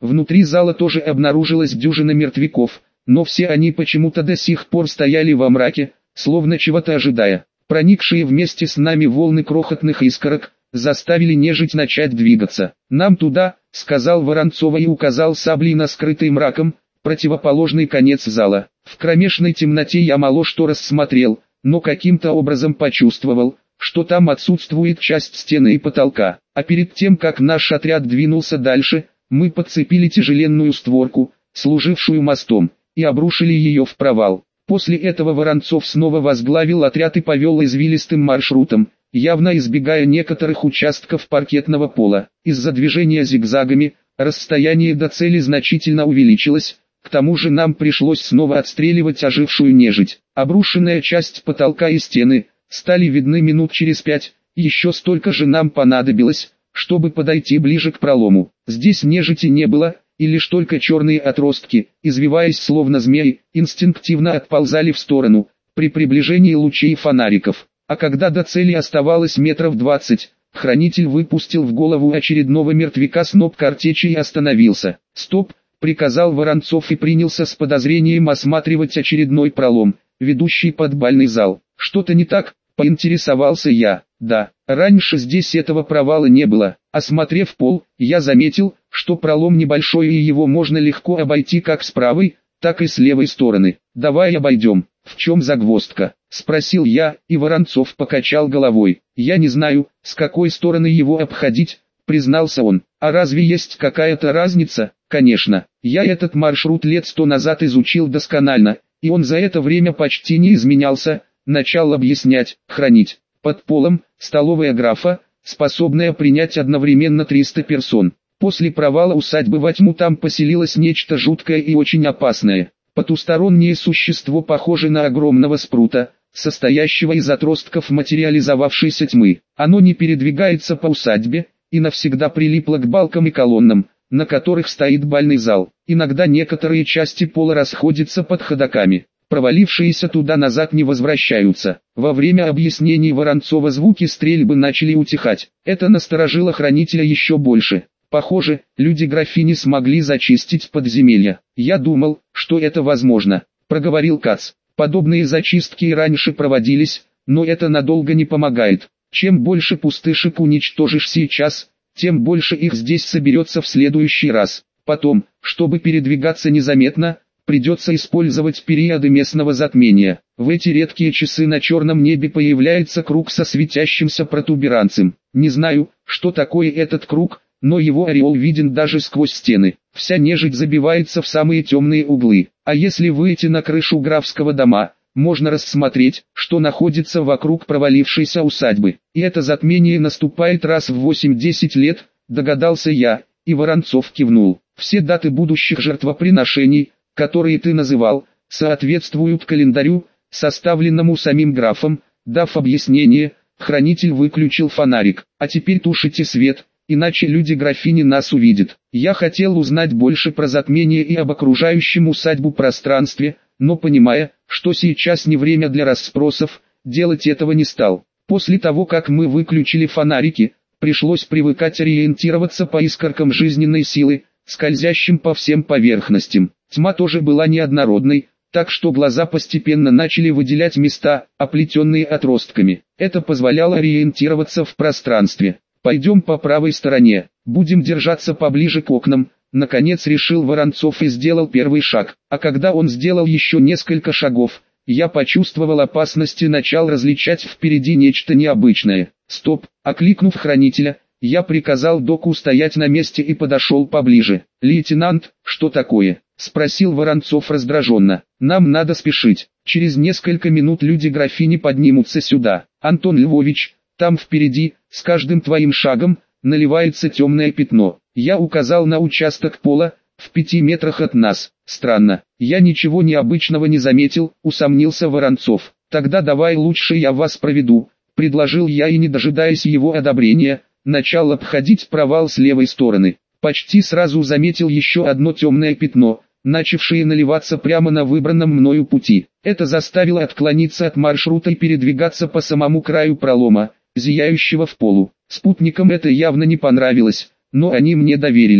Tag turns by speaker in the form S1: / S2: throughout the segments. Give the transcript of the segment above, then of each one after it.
S1: Внутри зала тоже обнаружилась дюжина мертвяков, но все они почему-то до сих пор стояли во мраке, словно чего-то ожидая. Проникшие вместе с нами волны крохотных искорок заставили нежить начать двигаться. «Нам туда», — сказал Воронцова и указал саблей на скрытый мраком противоположный конец зала. В кромешной темноте я мало что рассмотрел, но каким-то образом почувствовал, что там отсутствует часть стены и потолка. А перед тем, как наш отряд двинулся дальше, мы подцепили тяжеленную створку, служившую мостом, и обрушили ее в провал. После этого Воронцов снова возглавил отряд и повел извилистым маршрутом, явно избегая некоторых участков паркетного пола. Из-за движения зигзагами, расстояние до цели значительно увеличилось, к тому же нам пришлось снова отстреливать ожившую нежить. Обрушенная часть потолка и стены стали видны минут через 5, еще столько же нам понадобилось, чтобы подойти ближе к пролому. Здесь нежити не было, и лишь только черные отростки, извиваясь словно змеи, инстинктивно отползали в сторону, при приближении лучей фонариков. А когда до цели оставалось метров 20, хранитель выпустил в голову очередного мертвяка сноп картечи и остановился. «Стоп!» — приказал Воронцов и принялся с подозрением осматривать очередной пролом, ведущий под бальный зал. «Что-то не так?» — поинтересовался я. «Да, раньше здесь этого провала не было». Осмотрев пол, я заметил, что пролом небольшой и его можно легко обойти как с правой, так и с левой стороны. «Давай обойдем». «В чем загвоздка?» — спросил я, и Воронцов покачал головой. «Я не знаю, с какой стороны его обходить», — признался он. «А разве есть какая-то разница?» «Конечно, я этот маршрут лет 100 назад изучил досконально, и он за это время почти не изменялся», — начал объяснять. «Хранить. Под полом столовая графа, способная принять одновременно 300 персон. После провала усадьбы во тьму там поселилось нечто жуткое и очень опасное. Потустороннее существо похоже на огромного спрута, состоящего из отростков материализовавшейся тьмы. Оно не передвигается по усадьбе, и навсегда прилипло к балкам и колоннам, на которых стоит бальный зал. Иногда некоторые части пола расходятся под ходоками. Провалившиеся туда-назад не возвращаются. Во время объяснений Воронцова звуки стрельбы начали утихать. Это насторожило хранителя еще больше. Похоже, люди графини смогли зачистить подземелья. «Я думал, что это возможно», — проговорил Кац. «Подобные зачистки и раньше проводились, но это надолго не помогает. Чем больше пустышек уничтожишь сейчас, тем больше их здесь соберется в следующий раз. Потом, чтобы передвигаться незаметно, придется использовать периоды местного затмения. В эти редкие часы на черном небе появляется круг со светящимся протуберанцем. Не знаю, что такое этот круг, но его ореол виден даже сквозь стены. Вся нежить забивается в самые темные углы. А если выйти на крышу графского дома, можно рассмотреть, что находится вокруг провалившейся усадьбы. И это затмение наступает раз в 8-10 лет, догадался я, и Воронцов кивнул. Все даты будущих жертвоприношений, которые ты называл, соответствуют календарю, составленному самим графом. Дав объяснение, хранитель выключил фонарик. А теперь тушите свет, иначе люди графини нас увидят. Я хотел узнать больше про затмение и об окружающем усадьбу пространстве, но понимая, что сейчас не время для расспросов, делать этого не стал. После того, как мы выключили фонарики, пришлось привыкать ориентироваться по искоркам жизненной силы, скользящим по всем поверхностям. Тьма тоже была неоднородной, так что глаза постепенно начали выделять места, оплетенные отростками. Это позволяло ориентироваться в пространстве. «Пойдем по правой стороне, будем держаться поближе к окнам», наконец решил Воронцов и сделал первый шаг. А когда он сделал еще несколько шагов, я почувствовал опасность и начал различать впереди нечто необычное. «Стоп!» — окликнув хранителя, я приказал доку стоять на месте и подошел поближе. «Лейтенант, что такое?» — спросил Воронцов раздраженно. «Нам надо спешить. Через несколько минут люди графини поднимутся сюда. Антон Львович, там впереди, с каждым твоим шагом, наливается темное пятно». Я указал на участок пола, в 5 метрах от нас. «Странно, я ничего необычного не заметил», — усомнился Воронцов. «Тогда давай лучше я вас проведу», — предложил я и, не дожидаясь его одобрения, начал обходить провал с левой стороны. Почти сразу заметил еще одно темное пятно, начавшее наливаться прямо на выбранном мною пути. Это заставило отклониться от маршрута и передвигаться по самому краю пролома, зияющего в полу. Спутникам это явно не понравилось, но они мне доверились.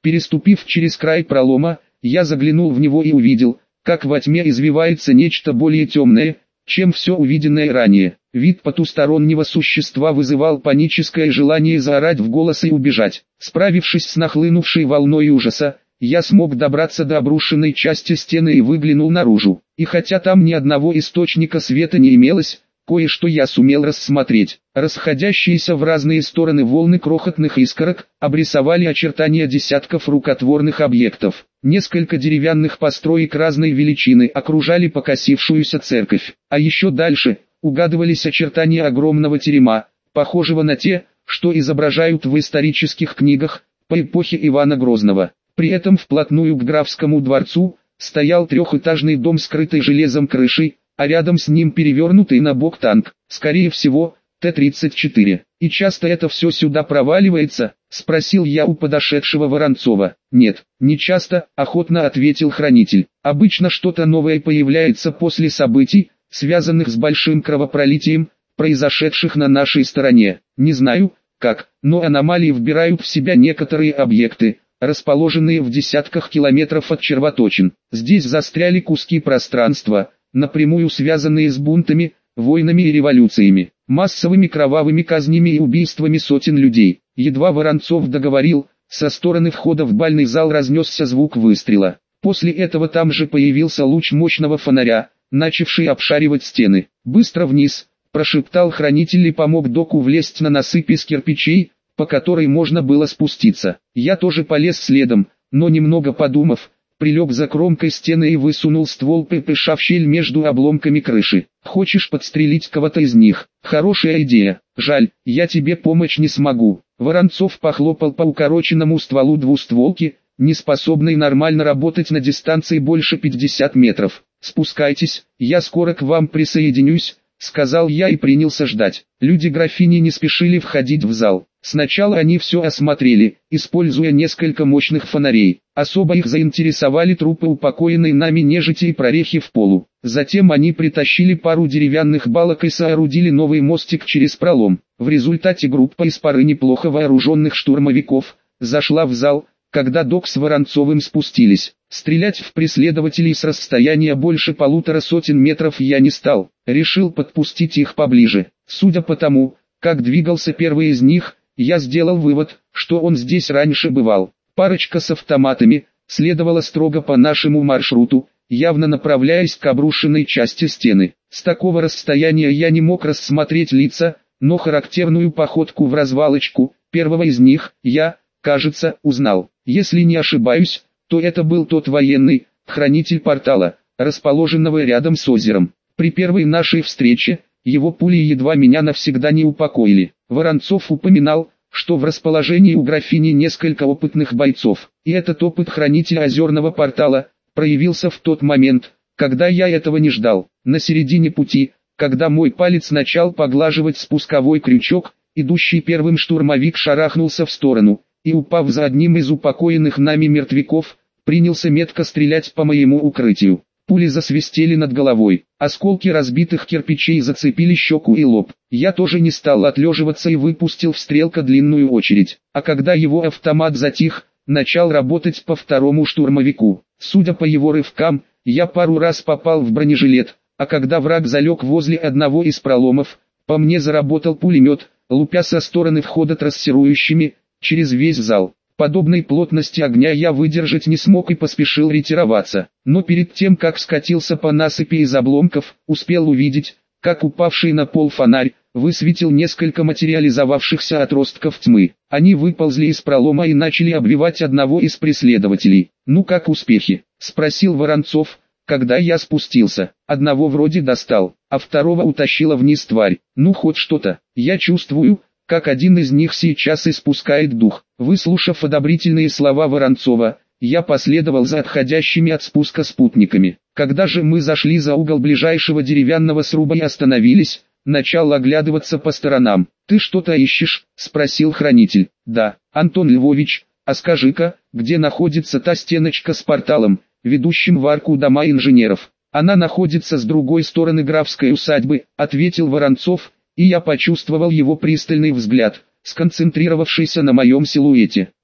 S1: Переступив через край пролома, я заглянул в него и увидел, как во тьме извивается нечто более темное, чем все увиденное ранее. Вид потустороннего существа вызывал паническое желание заорать в голос и убежать. Справившись с нахлынувшей волной ужаса, я смог добраться до обрушенной части стены и выглянул наружу. И хотя там ни одного источника света не имелось, кое-что я сумел рассмотреть. Расходящиеся в разные стороны волны крохотных искорок обрисовали очертания десятков рукотворных объектов. Несколько деревянных построек разной величины окружали покосившуюся церковь. А еще дальше угадывались очертания огромного терема, похожего на те, что изображают в исторических книгах по эпохе Ивана Грозного. При этом вплотную к графскому дворцу стоял трехэтажный дом, скрытый железом крышей, а рядом с ним перевернутый на бок танк, скорее всего, Т-34. «И часто это все сюда проваливается?» — спросил я у подошедшего Воронцова. «Нет, не часто», — охотно ответил хранитель. «Обычно что-то новое появляется после событий, связанных с большим кровопролитием, произошедших на нашей стороне. Не знаю, как, но аномалии вбирают в себя некоторые объекты, расположенные в десятках километров от червоточин. Здесь застряли куски пространства, напрямую связанные с бунтами, войнами и революциями, массовыми кровавыми казнями и убийствами сотен людей». Едва Воронцов договорил, со стороны входа в бальный зал разнесся звук выстрела. После этого там же появился луч мощного фонаря, начавший обшаривать стены. «Быстро вниз», — прошептал хранитель и помог доку влезть на насыпь из кирпичей, по которой можно было спуститься. Я тоже полез следом, но немного подумав, прилег за кромкой стены и высунул ствол ППШ в щель между обломками крыши. «Хочешь подстрелить кого-то из них? Хорошая идея. Жаль, я тебе помочь не смогу». Воронцов похлопал по укороченному стволу двустволки, не способной нормально работать на дистанции больше 50 метров. «Спускайтесь, я скоро к вам присоединюсь», — сказал я и принялся ждать. Люди графини не спешили входить в зал. Сначала они все осмотрели, используя несколько мощных фонарей. Особо их заинтересовали трупы упокоенной нами нежити и прорехи в полу. Затем они притащили пару деревянных балок и соорудили новый мостик через пролом. В результате группа из пары неплохо вооруженных штурмовиков зашла в зал, когда док с Воронцовым спустились. Стрелять в преследователей с расстояния больше 150 метров я не стал, решил подпустить их поближе. Судя по тому, как двигался первый из них, я сделал вывод, что он здесь раньше бывал. Парочка с автоматами следовала строго по нашему маршруту, явно направляясь к обрушенной части стены. С такого расстояния я не мог рассмотреть лица, но характерную походку в развалочку первого из них я, кажется, узнал. Если не ошибаюсь, то это был тот военный, хранитель портала, расположенного рядом с озером. При первой нашей встрече, его пули едва меня навсегда не упокоили. Воронцов упоминал, что в расположении у графини несколько опытных бойцов, и этот опыт хранителя озерного портала проявился в тот момент, когда я этого не ждал. На середине пути, когда мой палец начал поглаживать спусковой крючок, идущий первым штурмовик шарахнулся в сторону, и, упав за одним из упокоенных нами мертвяков, принялся метко стрелять по моему укрытию. Пули засвистели над головой, осколки разбитых кирпичей зацепили щеку и лоб. Я тоже не стал отлеживаться и выпустил в стрелка длинную очередь, а когда его автомат затих, начал работать по второму штурмовику. Судя по его рывкам, я пару раз попал в бронежилет, а когда враг залег возле одного из проломов, по мне заработал пулемет, лупя со стороны входа трассирующими, через весь зал. Подобной плотности огня я выдержать не смог и поспешил ретироваться. Но перед тем, как скатился по насыпи из обломков, успел увидеть, как упавший на пол фонарь высветил несколько материализовавшихся отростков тьмы. Они выползли из пролома и начали обвивать одного из преследователей. «Ну как успехи?» — спросил Воронцов, когда я спустился. «Одного вроде достал, а второго утащила вниз тварь. Ну хоть что-то. Я чувствую, как один из них сейчас испускает дух». Выслушав одобрительные слова Воронцова, я последовал за отходящими от спуска спутниками. Когда же мы зашли за угол ближайшего деревянного сруба и остановились, начал оглядываться по сторонам. «Ты что-то ищешь?» — спросил хранитель. «Да, Антон Львович, а скажи-ка, где находится та стеночка с порталом, ведущим в арку дома инженеров?» «Она находится с другой стороны графской усадьбы», — ответил Воронцов, и я почувствовал его пристальный взгляд, сконцентрировавшийся на моем силуэте.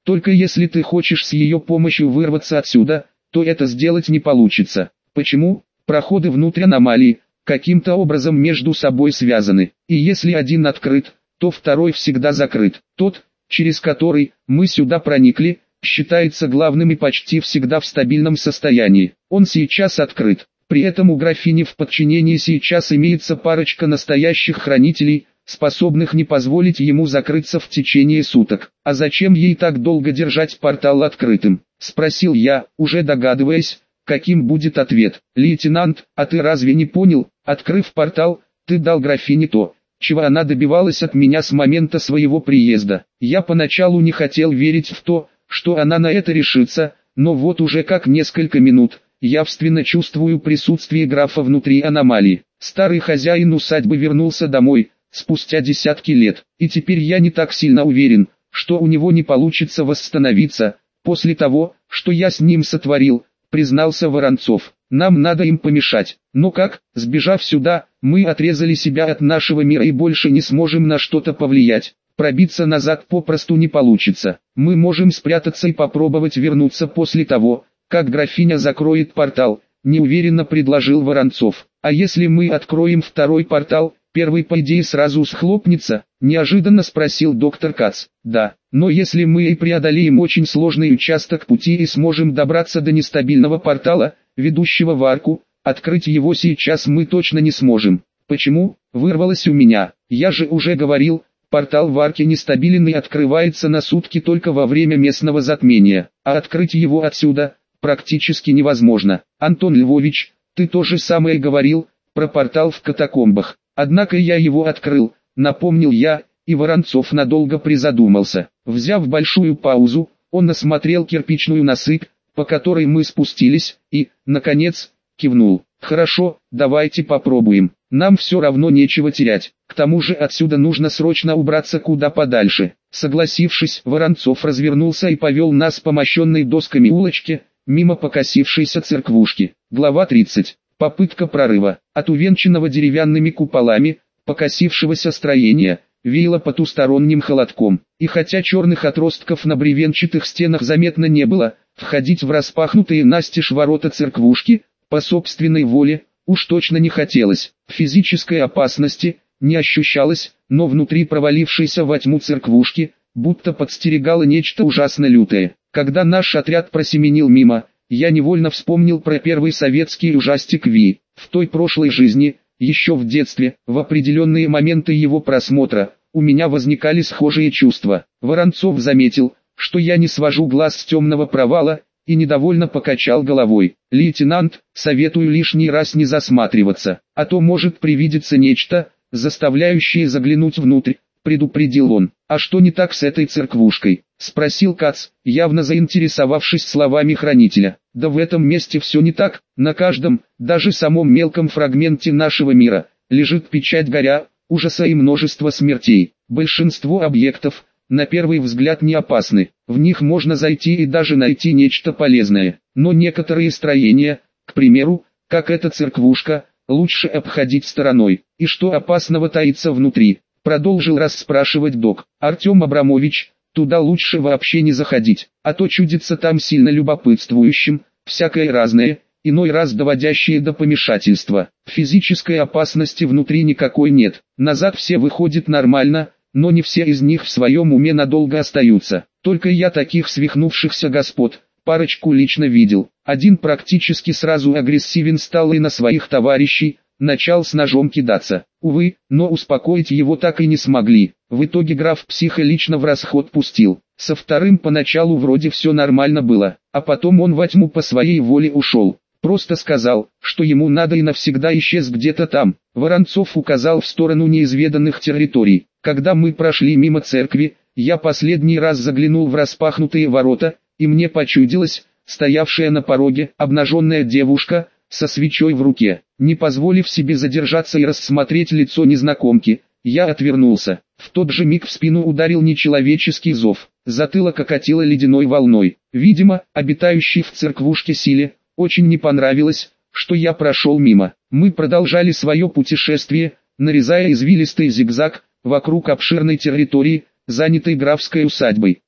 S1: Только если ты хочешь с ее помощью вырваться отсюда, то это сделать не получится. Почему? Проходы внутрь аномалии каким-то образом между собой связаны, и если один открыт, то второй всегда закрыт. Тот, через который мы сюда проникли, считается главным и почти всегда в стабильном состоянии. Он сейчас открыт. При этом у графини в подчинении сейчас имеется парочка настоящих хранителей, способных не позволить ему закрыться в течение суток. «А зачем ей так долго держать портал открытым?» – спросил я, уже догадываясь, каким будет ответ. «Лейтенант, а ты разве не понял? Открыв портал, ты дал графине то, чего она добивалась от меня с момента своего приезда. Я поначалу не хотел верить в то, что она на это решится, но вот уже как несколько минут, явственно чувствую присутствие графа внутри аномалии. Старый хозяин усадьбы вернулся домой, спустя десятки лет, и теперь я не так сильно уверен, что у него не получится восстановиться, после того, что я с ним сотворил», признался Воронцов. «Нам надо им помешать. Но как? Сбежав сюда, мы отрезали себя от нашего мира и больше не сможем на что-то повлиять. Пробиться назад попросту не получится. Мы можем спрятаться и попробовать вернуться после того, как графиня закроет портал», неуверенно предложил Воронцов. «А если мы откроем второй портал, первый по идее сразу схлопнется?» неожиданно спросил доктор Кац. «Да, но если мы и преодолеем очень сложный участок пути и сможем добраться до нестабильного портала, ведущего в арку, открыть его сейчас мы точно не сможем». «Почему?» – вырвалось у меня. «Я же уже говорил, портал в арке нестабилен и открывается на сутки только во время местного затмения, а открыть его отсюда практически невозможно. Антон Львович, ты то же самое говорил про портал в катакомбах. Однако я его открыл», напомнил я, и Воронцов надолго призадумался. Взяв большую паузу, он осмотрел кирпичную насыпь, по которой мы спустились, и, наконец, кивнул. «Хорошо, давайте попробуем. Нам все равно нечего терять. К тому же отсюда нужно срочно убраться куда подальше». Согласившись, Воронцов развернулся и повел нас по мощенной досками улочке, мимо покосившейся церквушки. Глава 30. Попытка прорыва. От увенчанного деревянными куполами, покосившегося строения, веяло потусторонним холодком. И хотя черных отростков на бревенчатых стенах заметно не было, входить в распахнутые настежь ворота церквушки, по собственной воле, уж точно не хотелось. Физической опасности не ощущалось, но внутри провалившейся во тьму церквушки, будто подстерегало нечто ужасно лютое. Когда наш отряд просеменил мимо, я невольно вспомнил про первый советский ужастик Ви. В той прошлой жизни, еще в детстве, в определенные моменты его просмотра, у меня возникали схожие чувства. Воронцов заметил, что я не свожу глаз с темного провала, и недовольно покачал головой. «Лейтенант, советую лишний раз не засматриваться, а то может привидеться нечто, заставляющее заглянуть внутрь», предупредил он. «А что не так с этой церквушкой?» спросил Кац, явно заинтересовавшись словами хранителя. «Да в этом месте все не так. На каждом, даже самом мелком фрагменте нашего мира, лежит печать горя, ужаса и множество смертей. Большинство объектов, на первый взгляд, не опасны. В них можно зайти и даже найти нечто полезное. Но некоторые строения, к примеру, как эта церквушка, лучше обходить стороной. И что опасного таится внутри?» продолжил расспрашивать док. «Артем Абрамович, туда лучше вообще не заходить, а то чудится там сильно любопытствующим, всякое разное, иной раз доводящее до помешательства. Физической опасности внутри никакой нет. Назад все выходят нормально, но не все из них в своем уме надолго остаются. Только я таких свихнувшихся господ парочку лично видел. Один практически сразу агрессивен стал и на своих товарищей, начал с ножом кидаться. Увы, но успокоить его так и не смогли. В итоге граф психа лично в расход пустил. Со вторым поначалу вроде все нормально было, а потом он во тьму по своей воле ушел. Просто сказал, что ему надо и навсегда исчез где-то там. Воронцов указал в сторону неизведанных территорий. Когда мы прошли мимо церкви, я последний раз заглянул в распахнутые ворота, и мне почудилась, стоявшая на пороге, обнаженная девушка, со свечой в руке. Не позволив себе задержаться и рассмотреть лицо незнакомки, я отвернулся. В тот же миг в спину ударил нечеловеческий зов. Затылок окатило ледяной волной. Видимо, обитающей в церквушке силе очень не понравилось, что я прошел мимо. Мы продолжали свое путешествие, нарезая извилистый зигзаг вокруг обширной территории, занятой графской усадьбой.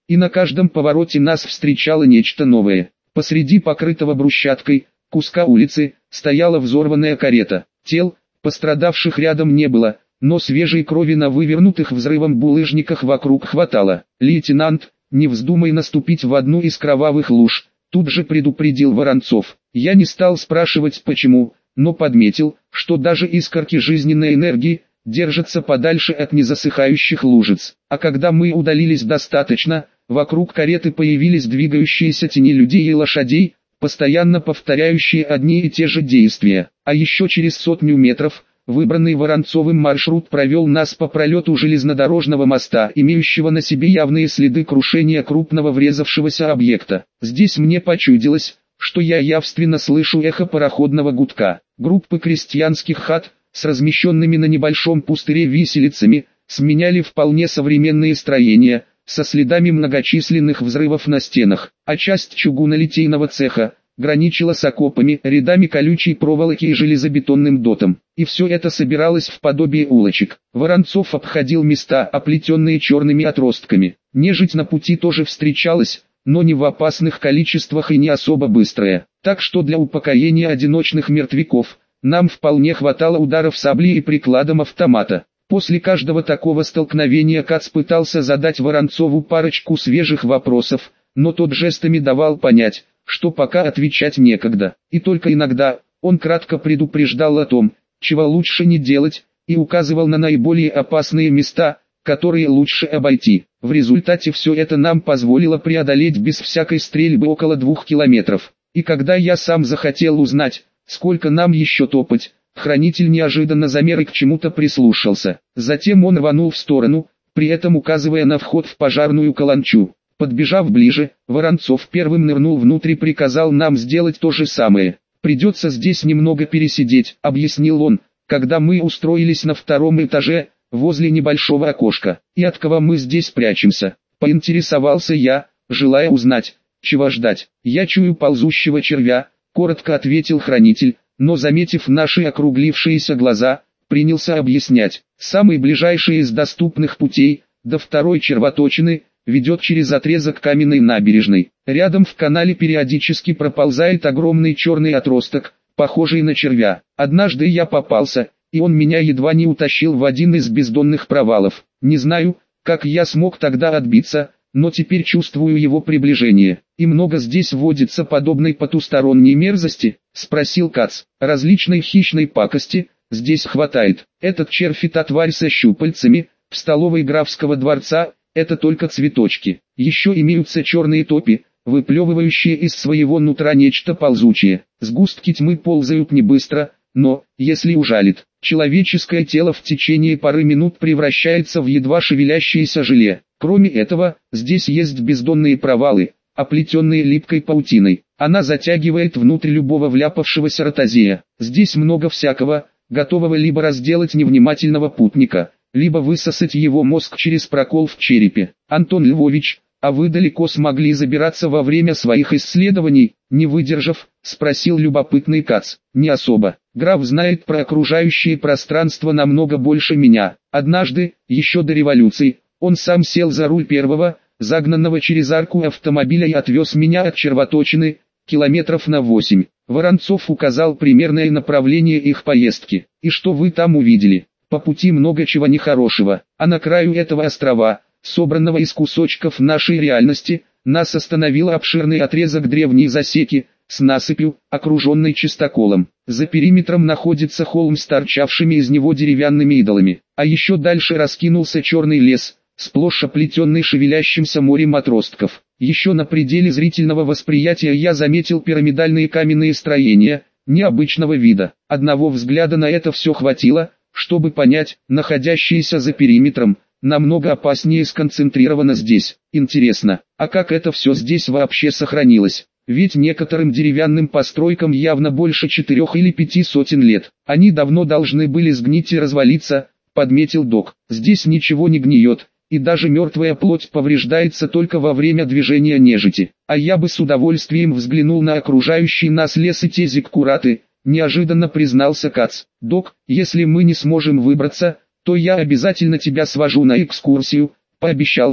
S1: и на каждом повороте нас встречало нечто новое. Посреди покрытого брусчаткой куска улицы стояла взорванная карета. Тел, пострадавших рядом не было, но свежей крови на вывернутых взрывом булыжниках вокруг хватало. «Лейтенант, не вздумай наступить в одну из кровавых луж», тут же предупредил Воронцов. Я не стал спрашивать почему, но подметил, что даже искорки жизненной энергии держатся подальше от незасыхающих лужиц. А когда мы удалились достаточно, вокруг кареты появились двигающиеся тени людей и лошадей, постоянно повторяющие одни и те же действия. А еще через 100 метров, выбранный Воронцовым маршрут провел нас по пролету железнодорожного моста, имеющего на себе явные следы крушения крупного врезавшегося объекта. Здесь мне почудилось, что я явственно слышу эхо пароходного гудка. Группы крестьянских хат, с размещенными на небольшом пустыре виселицами, сменяли вполне современные строения, со следами многочисленных взрывов на стенах, а часть чугунолитейного цеха граничила с окопами, рядами колючей проволоки и железобетонным дотом. И все это собиралось в подобие улочек. Воронцов обходил места, оплетенные черными отростками. Нежить на пути тоже встречалась, но не в опасных количествах и не особо быстрая. Так что для упокоения одиночных мертвяков нам вполне хватало ударов сабли и прикладом автомата. После каждого такого столкновения Кац пытался задать Воронцову парочку свежих вопросов, но тот жестами давал понять, что пока отвечать некогда. И только иногда он кратко предупреждал о том, чего лучше не делать, и указывал на наиболее опасные места, которые лучше обойти. В результате все это нам позволило преодолеть без всякой стрельбы около 2 километров. И когда я сам захотел узнать, сколько нам еще топать, хранитель неожиданно замер и к чему-то прислушался. Затем он рванул в сторону, при этом указывая на вход в пожарную каланчу. Подбежав ближе, Воронцов первым нырнул внутрь и приказал нам сделать то же самое. «Придется здесь немного пересидеть», — объяснил он, когда мы устроились на 2-м этаже, возле небольшого окошка. «И от кого мы здесь прячемся?» — поинтересовался я, желая узнать, чего ждать. «Я чую ползущего червя», — коротко ответил хранитель, но, заметив наши округлившиеся глаза, принялся объяснять. «Самый ближайший из доступных путей, до 2-й червоточины, ведет через отрезок каменной набережной. Рядом в канале периодически проползает огромный черный отросток, похожий на червя. Однажды я попался, и он меня едва не утащил в один из бездонных провалов. Не знаю, как я смог тогда отбиться, но теперь чувствую его приближение. И много здесь водится подобной потусторонней мерзости?» — спросил Кац. «Различной хищной пакости здесь хватает. Этот червь и та тварь со щупальцами, в столовой графского дворца, это только цветочки. Еще имеются черные топи, выплевывающие из своего нутра нечто ползучее. Сгустки тьмы ползают не быстро, но, если ужалит, человеческое тело в течение пары минут превращается в едва шевелящееся желе. Кроме этого, здесь есть бездонные провалы, оплетенные липкой паутиной. Она затягивает внутрь любого вляпавшегося ротозея. Здесь много всякого, готового либо разделать невнимательного путника, либо высосать его мозг через прокол в черепе. Антон Львович, а вы далеко смогли забираться во время своих исследований?» — не выдержав, спросил любопытный Кац. «Не особо. Граф знает про окружающее пространство намного больше меня. Однажды, еще до революции, он сам сел за руль первого, загнанного через арку автомобиля и отвез меня от червоточины, километров на 8. Воронцов указал примерное направление их поездки. И что вы там увидели? По пути много чего нехорошего, а на краю этого острова, собранного из кусочков нашей реальности, нас остановил обширный отрезок древней засеки, с насыпью, окруженной чистоколом. За периметром находится холм с торчавшими из него деревянными идолами, а еще дальше раскинулся черный лес, сплошь оплетенный шевелящимся морем отростков. Еще на пределе зрительного восприятия я заметил пирамидальные каменные строения, необычного вида. Одного взгляда на это все хватило, чтобы понять, находящиеся за периметром, намного опаснее сконцентрировано здесь. Интересно, а как это все здесь вообще сохранилось? Ведь некоторым деревянным постройкам явно больше 4 или 5 сотен лет. Они давно должны были сгнить и развалиться, подметил док. Здесь ничего не гниет, и даже мертвая плоть повреждается только во время движения нежити. А я бы с удовольствием взглянул на окружающий нас лес и те зиккураты, неожиданно признался Кац. «Док, если мы не сможем выбраться, то я обязательно тебя свожу на экскурсию», — пообещал я.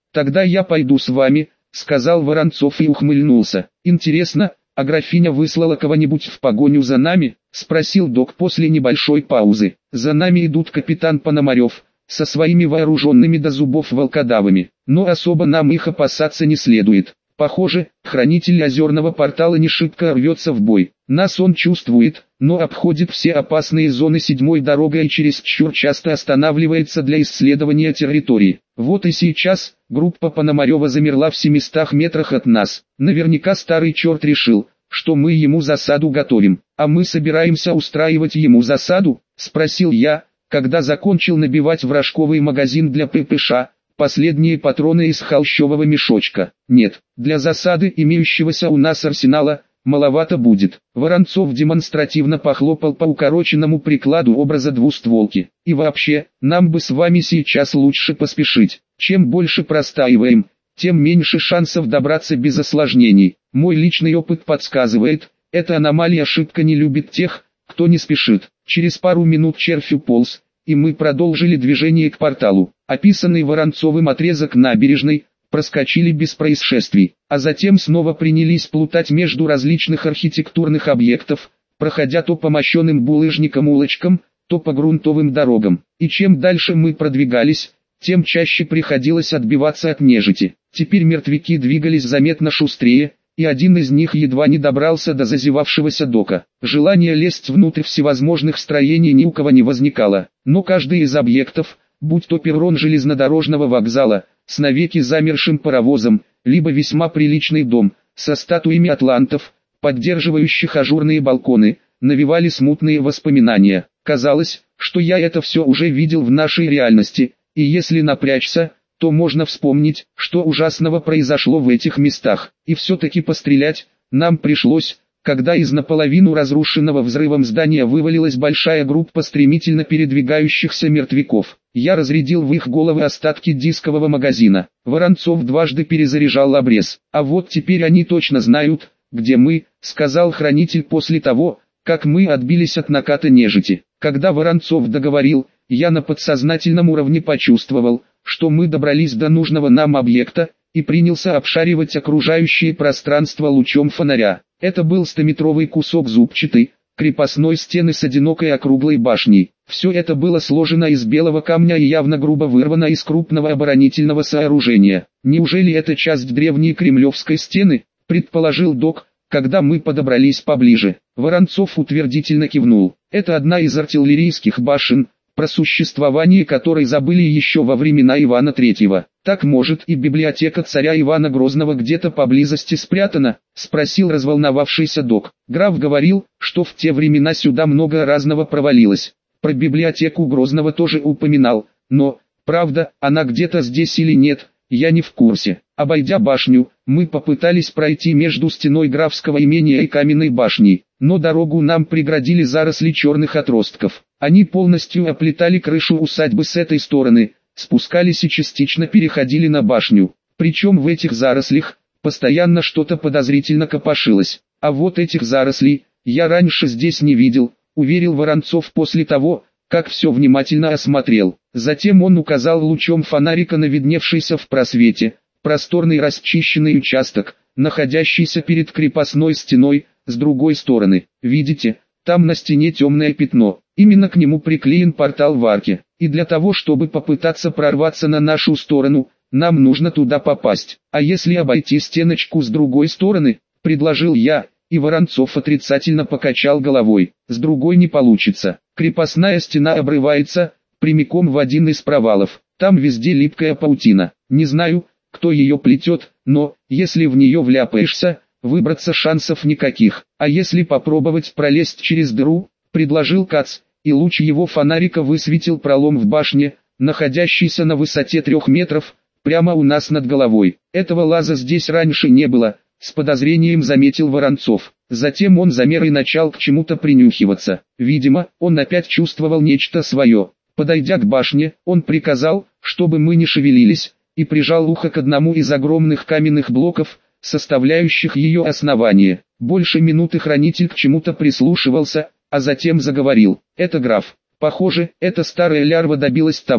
S1: «Тогда я пойду с вами», — сказал Воронцов и ухмыльнулся. «Интересно, а графиня выслала кого-нибудь в погоню за нами?» — спросил док после небольшой паузы. «За нами идут капитан Пономарев, со своими вооруженными до зубов волкодавами, но особо нам их опасаться не следует. Похоже, хранитель озерного портала не шибко рвется в бой. Нас он чувствует, но обходит все опасные зоны седьмой дорогой и чересчур часто останавливается для исследования территории. Вот и сейчас, группа Пономарева замерла в 700 метрах от нас. Наверняка старый черт решил, что мы ему засаду готовим. А мы собираемся устраивать ему засаду?» — спросил я, когда закончил набивать в рожковый магазин для ППШ последние патроны из холщового мешочка. «Нет, для засады имеющегося у нас арсенала маловато будет». Воронцов демонстративно похлопал по укороченному прикладу образа двустволки. «И вообще, нам бы с вами сейчас лучше поспешить. Чем больше простаиваем, тем меньше шансов добраться без осложнений. Мой личный опыт подсказывает, эта аномалия шибко не любит тех, кто не спешит». Через пару минут червь уполз, и мы продолжили движение к порталу. Описанный Воронцовым отрезок набережной проскочили без происшествий, а затем снова принялись плутать между различных архитектурных объектов, проходя то по мощеным булыжникам улочкам, то по грунтовым дорогам. И чем дальше мы продвигались, тем чаще приходилось отбиваться от нежити. Теперь мертвяки двигались заметно шустрее, и один из них едва не добрался до зазевавшегося дока. Желание лезть внутрь всевозможных строений ни у кого не возникало, но каждый из объектов, будь то перрон железнодорожного вокзала, с навеки замершим паровозом, либо весьма приличный дом, со статуями атлантов, поддерживающих ажурные балконы, навевали смутные воспоминания. Казалось, что я это все уже видел в нашей реальности, и если напрячься, то можно вспомнить, что ужасного произошло в этих местах. И все-таки пострелять нам пришлось, когда из наполовину разрушенного взрывом здания вывалилась большая группа стремительно передвигающихся мертвяков. Я разрядил в их головы остатки дискового магазина. Воронцов дважды перезаряжал обрез. «А вот теперь они точно знают, где мы», — сказал хранитель после того, как мы отбились от наката нежити. Когда Воронцов договорил, я на подсознательном уровне почувствовал, что мы добрались до нужного нам объекта, и принялся обшаривать окружающее пространство лучом фонаря. Это был 100-метровый кусок зубчатой, крепостной стены с одинокой округлой башней. Все это было сложено из белого камня и явно грубо вырвано из крупного оборонительного сооружения. «Неужели это часть древней кремлевской стены?» — предположил док, когда мы подобрались поближе. Воронцов утвердительно кивнул. «Это одна из артиллерийских башен, про существование которой забыли еще во времена Ивана III. Так может и библиотека царя Ивана Грозного где-то поблизости спрятана?» — спросил разволновавшийся док. Граф говорил, что в те времена сюда много разного провалилось. Про библиотеку Грозного тоже упоминал, но, правда, она где-то здесь или нет, я не в курсе. Обойдя башню, мы попытались пройти между стеной графского имения и каменной башней, но дорогу нам преградили заросли черных отростков. Они полностью оплетали крышу усадьбы с этой стороны, спускались и частично переходили на башню. Причем в этих зарослях постоянно что-то подозрительно копошилось. «А вот этих зарослей я раньше здесь не видел», — уверил Воронцов после того, как все внимательно осмотрел. Затем он указал лучом фонарика на видневшийся в просвете просторный расчищенный участок, находящийся перед крепостной стеной, с другой стороны. «Видите, там на стене темное пятно, именно к нему приклеен портал в арке, и для того, чтобы попытаться прорваться на нашу сторону, нам нужно туда попасть. А если обойти стеночку с другой стороны?» — предложил я, и Воронцов отрицательно покачал головой. «С другой не получится. Крепостная стена обрывается прямиком в один из провалов, там везде липкая паутина. Не знаю, кто ее плетет, но, если в нее вляпаешься, выбраться шансов никаких. А если попробовать пролезть через дыру?» — предложил Кац, и луч его фонарика высветил пролом в башне, находящийся на высоте 3 метров, прямо у нас над головой. «Этого лаза здесь раньше не было», — с подозрением заметил Воронцов. Затем он замер и начал к чему-то принюхиваться. Видимо, он опять чувствовал нечто свое. Подойдя к башне, он приказал, чтобы мы не шевелились, и прижал ухо к одному из огромных каменных блоков, составляющих ее основание. Больше минуты хранитель к чему-то прислушивался, а затем заговорил. «Это граф. Похоже, эта старая лярва добилась того,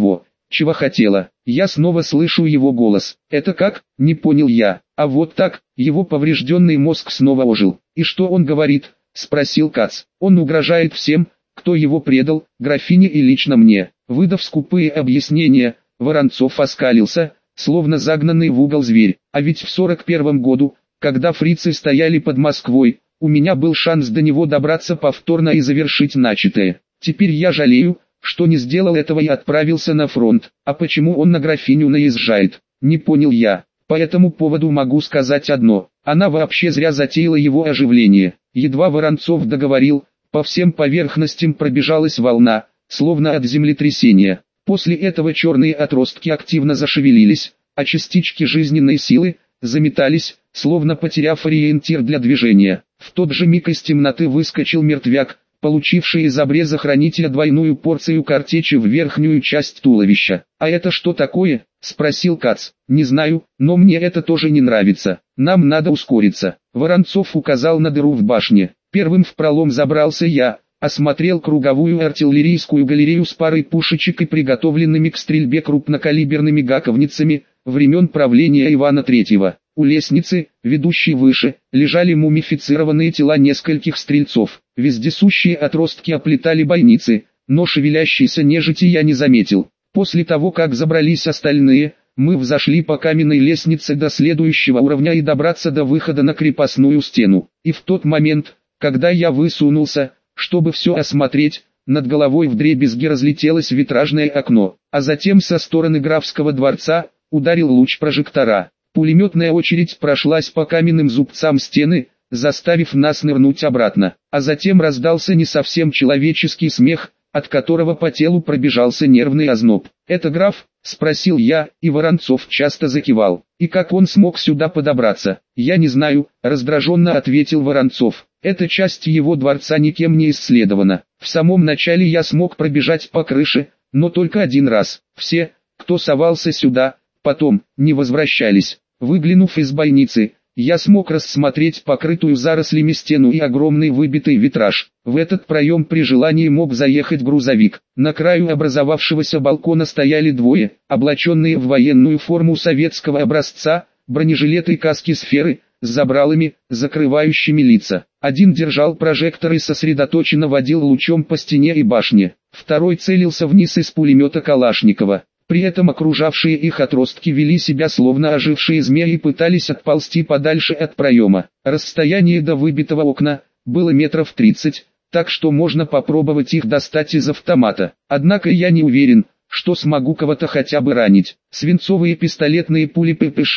S1: чего хотела. Я снова слышу его голос. Это как? Не понял я. А вот так, его поврежденный мозг снова ожил. И что он говорит? Спросил Кац. Он угрожает всем, кто его предал, графине и лично мне. Выдав скупые объяснения, Воронцов оскалился, словно загнанный в угол зверь. А ведь в 41 году, когда фрицы стояли под Москвой, у меня был шанс до него добраться повторно и завершить начатое. Теперь я жалею, что не сделал этого и отправился на фронт. А почему он на графиню наезжает? Не понял я. По этому поводу могу сказать одно. Она вообще зря затеяла его оживление. Едва Воронцов договорил, по всем поверхностям пробежалась волна, словно от землетрясения. После этого черные отростки активно зашевелились, а частички жизненной силы заметались, словно потеряв ориентир для движения. В тот же миг из темноты выскочил мертвяк, получивший из обреза хранителя двойную порцию картечи в верхнюю часть туловища. «А это что такое?» — спросил Кац. «Не знаю, но мне это тоже не нравится. Нам надо ускориться». Воронцов указал на дыру в башне. Первым в пролом забрался я, осмотрел круговую артиллерийскую галерею с парой пушечек и приготовленными к стрельбе крупнокалиберными гаковницами времен правления Ивана III. У лестницы, ведущей выше, лежали мумифицированные тела нескольких стрельцов. Вездесущие отростки оплетали бойницы, но шевелящейся нежити я не заметил. После того, как забрались остальные, мы взошли по каменной лестнице до следующего уровня и добраться до выхода на крепостную стену. И в тот момент, когда я высунулся, чтобы все осмотреть, над головой вдребезги разлетелось витражное окно, а затем со стороны графского дворца ударил луч прожектора. Пулеметная очередь прошлась по каменным зубцам стены, заставив нас нырнуть обратно, а затем раздался не совсем человеческий смех, от которого по телу пробежался нервный озноб. «Это граф?» — спросил я, и Воронцов часто закивал. «И как он смог сюда подобраться?» «Я не знаю», — раздраженно ответил Воронцов. «Эта часть его дворца никем не исследована. В самом начале я смог пробежать по крыше, но только один раз. Все, кто совался сюда, потом не возвращались. Выглянув из бойницы, я смог рассмотреть покрытую зарослями стену и огромный выбитый витраж. В этот проем при желании мог заехать грузовик. На краю образовавшегося балкона стояли двое, облаченные в военную форму советского образца, бронежилеты и каски-сферы, с забралами, закрывающими лица. Один держал прожектор и сосредоточенно водил лучом по стене и башне. Второй целился вниз из пулемета Калашникова. При этом окружавшие их отростки вели себя словно ожившие змеи и пытались отползти подальше от проема. Расстояние до выбитого окна было метров 30, так что можно попробовать их достать из автомата. Однако я не уверен, что смогу кого-то хотя бы ранить. Свинцовые пистолетные пули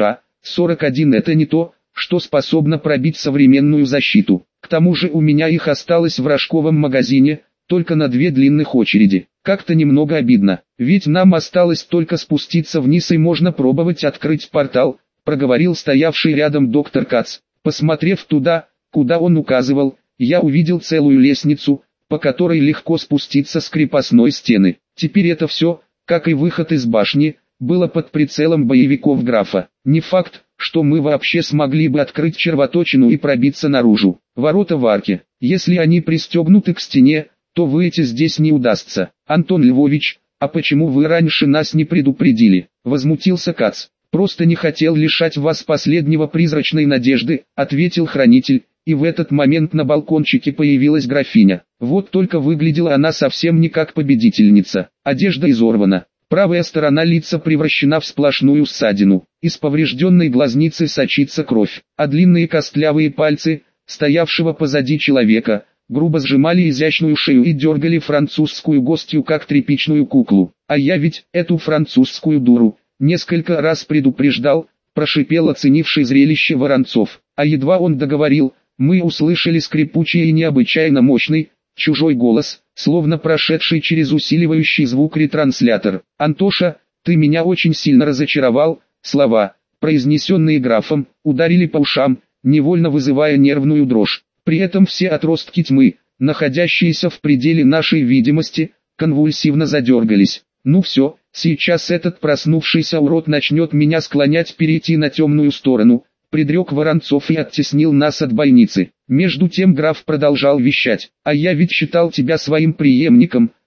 S1: ППШ-41 это не то, что способно пробить современную защиту. К тому же у меня их осталось в рожковом магазине, только на 2 длинных очереди. Как-то немного обидно, ведь нам осталось только спуститься вниз и можно пробовать открыть портал, проговорил стоявший рядом доктор Кац. Посмотрев туда, куда он указывал, я увидел целую лестницу, по которой легко спуститься с крепостной стены. Теперь это все, как и выход из башни, было под прицелом боевиков графа. Не факт, что мы вообще смогли бы открыть червоточину и пробиться наружу. Ворота в арке, если они пристегнуты к стене, то выйти здесь не удастся. Антон Львович, а почему вы раньше нас не предупредили? Возмутился Кац. Просто не хотел лишать вас последнего призрачной надежды, ответил хранитель, и в этот момент на балкончике появилась графиня. Вот только выглядела она совсем не как победительница. Одежда изорвана, правая сторона лица превращена в сплошную ссадину, из поврежденной глазницы сочится кровь, а длинные костлявые пальцы, стоявшего позади человека, грубо сжимали изящную шею и дергали французскую гостью как тряпичную куклу. «А я ведь эту французскую дуру несколько раз предупреждал», прошипел оценивший зрелище Воронцов. А едва он договорил, мы услышали скрипучий и необычайно мощный, чужой голос, словно прошедший через усиливающий звук ретранслятор. «Антоша, ты меня очень сильно разочаровал». Слова, произнесенные графом, ударили по ушам, невольно вызывая нервную дрожь. При этом все отростки тьмы, находящиеся в пределе нашей видимости, конвульсивно задергались. «Ну все, сейчас этот проснувшийся урод начнет меня склонять перейти на темную сторону», предрек Воронцов и оттеснил нас от бойницы. Между тем граф продолжал вещать. «А я ведь считал тебя своим преемником,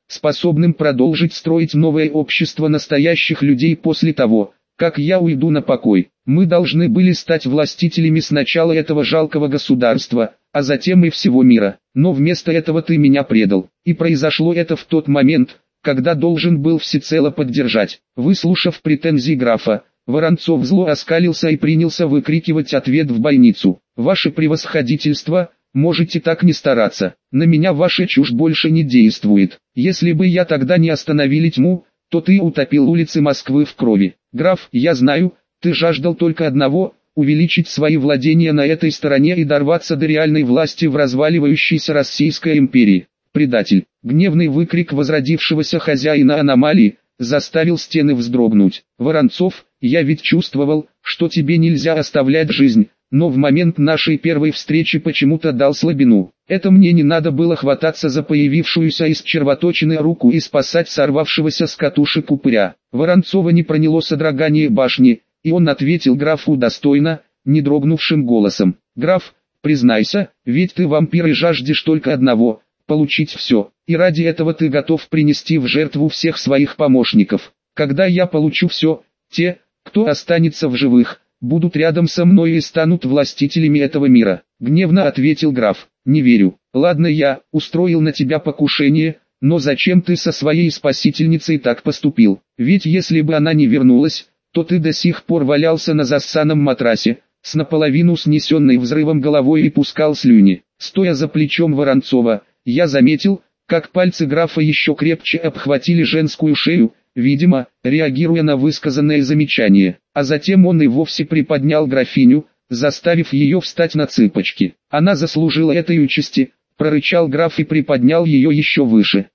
S1: способным продолжить строить новое общество настоящих людей после того, как я уйду на покой. Мы должны были стать властителями сначала этого жалкого государства, а затем и всего мира. Но вместо этого ты меня предал. И произошло это в тот момент, когда должен был всецело поддержать. Выслушав претензии графа, Воронцов зло оскалился и принялся выкрикивать ответ в больницу. «Ваше превосходительство, можете так не стараться. На меня ваша чушь больше не действует. Если бы я тогда не остановили тьму, то ты утопил улицы Москвы в крови. Граф, я знаю, ты жаждал только одного – увеличить свои владения на этой стороне и дорваться до реальной власти в разваливающейся Российской империи. Предатель!» Гневный выкрик возродившегося хозяина аномалии заставил стены вздрогнуть. «Воронцов, я ведь чувствовал, что тебе нельзя оставлять жизнь, но в момент нашей первой встречи почему-то дал слабину. Это мне не надо было хвататься за появившуюся из червоточины руку и спасать сорвавшегося с катушек упыря». Воронцова не проняло содрогание башни, и он ответил графу достойно, не дрогнувшим голосом: «Граф, признайся, ведь ты вампир и жаждешь только одного – получить все, и ради этого ты готов принести в жертву всех своих помощников. Когда я получу все, те, кто останется в живых, будут рядом со мной и станут властителями этого мира». Гневно ответил граф: «Не верю. Ладно, я устроил на тебя покушение, но зачем ты со своей спасительницей так поступил? Ведь если бы она не вернулась, то ты до сих пор валялся на зассаном матрасе, с наполовину снесенной взрывом головой и пускал слюни». Стоя за плечом Воронцова, я заметил, как пальцы графа еще крепче обхватили женскую шею, видимо, реагируя на высказанное замечание, а затем он и вовсе приподнял графиню, заставив ее встать на цыпочки. «Она заслужила этой участи», — прорычал граф и приподнял ее еще выше.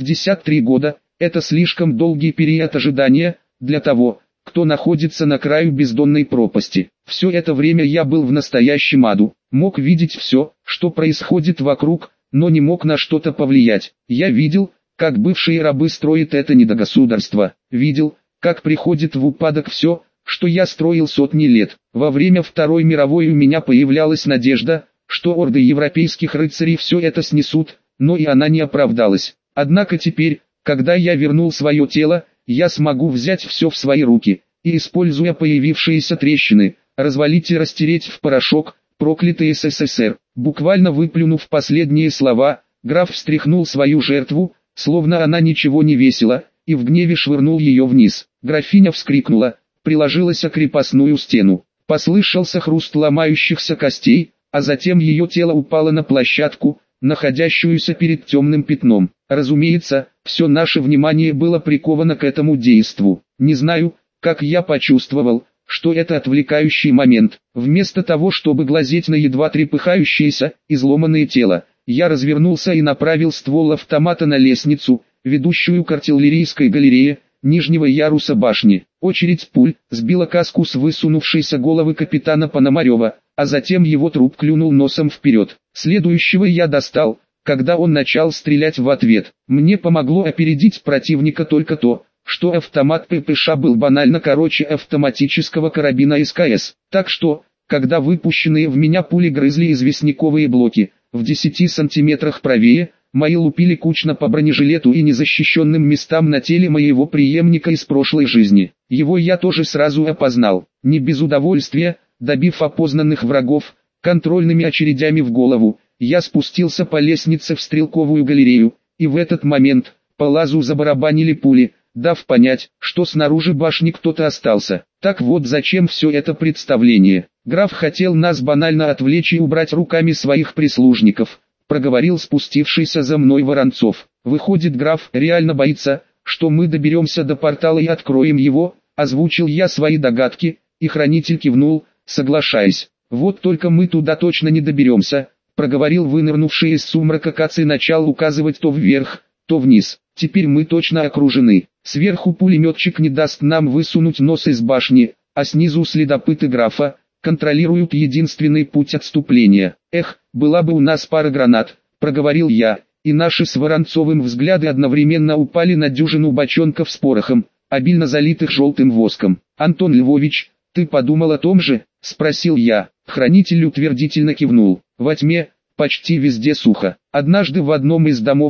S1: 63 года — это слишком долгий период ожидания для того, кто находится на краю бездонной пропасти. Все это время я был в настоящем аду, мог видеть все, что происходит вокруг, но не мог на что-то повлиять. Я видел, как бывшие рабы строят это недогосударство. Видел, как приходит в упадок все, что я строил сотни лет. Во время Второй мировой у меня появлялась надежда, что орды европейских рыцарей все это снесут, но и она не оправдалась. Однако теперь, когда я вернул свое тело, я смогу взять все в свои руки, и, используя появившиеся трещины, развалить и растереть в порошок проклятый СССР. Буквально выплюнув последние слова, граф встряхнул свою жертву, словно она ничего не весила, и в гневе швырнул ее вниз. Графиня вскрикнула, приложилась о крепостную стену. Послышался хруст ломающихся костей, а затем ее тело упало на площадку, находящуюся перед темным пятном. Разумеется, все наше внимание было приковано к этому действу. Не знаю, как я почувствовал, что это отвлекающий момент. Вместо того, чтобы глазеть на едва трепыхающееся, изломанное тело, я развернулся и направил ствол автомата на лестницу, ведущую к артиллерийской галерее нижнего яруса башни. Очередь пуль сбила каску с высунувшейся головы капитана Пономарева, а затем его труп клюнул носом вперед. Следующего я достал, когда он начал стрелять в ответ. Мне помогло опередить противника только то, что автомат ППШ был банально короче автоматического карабина СКС. Так что, когда выпущенные в меня пули грызли известняковые блоки, в 10 сантиметрах правее, мои лупили кучно по бронежилету и незащищенным местам на теле моего преемника из прошлой жизни. Его я тоже сразу опознал. Не без удовольствия, добив опознанных врагов, контрольными очередями в голову, я спустился по лестнице в стрелковую галерею, и в этот момент по лазу забарабанили пули, дав понять, что снаружи башни кто-то остался. Так вот зачем все это представление. Граф хотел нас банально отвлечь и убрать руками своих прислужников, проговорил спустившийся за мной Воронцов. Выходит, граф реально боится, что мы доберемся до портала и откроем его, озвучил я свои догадки, и хранитель кивнул, соглашаясь. Вот только мы туда точно не доберемся, проговорил вынырнувший из сумрака Кац и начал указывать то вверх, то вниз. Теперь мы точно окружены. Сверху пулеметчик не даст нам высунуть нос из башни, а снизу следопыты графа контролируют единственный путь отступления. Эх, была бы у нас пара гранат, проговорил я, и наши с Воронцовым взгляды одновременно упали на дюжину бочонков с порохом, обильно залитых желтым воском. Антон Львович, ты подумал о том же? Спросил я. Хранитель утвердительно кивнул. Во тьме, почти везде сухо. Однажды в одном из домов,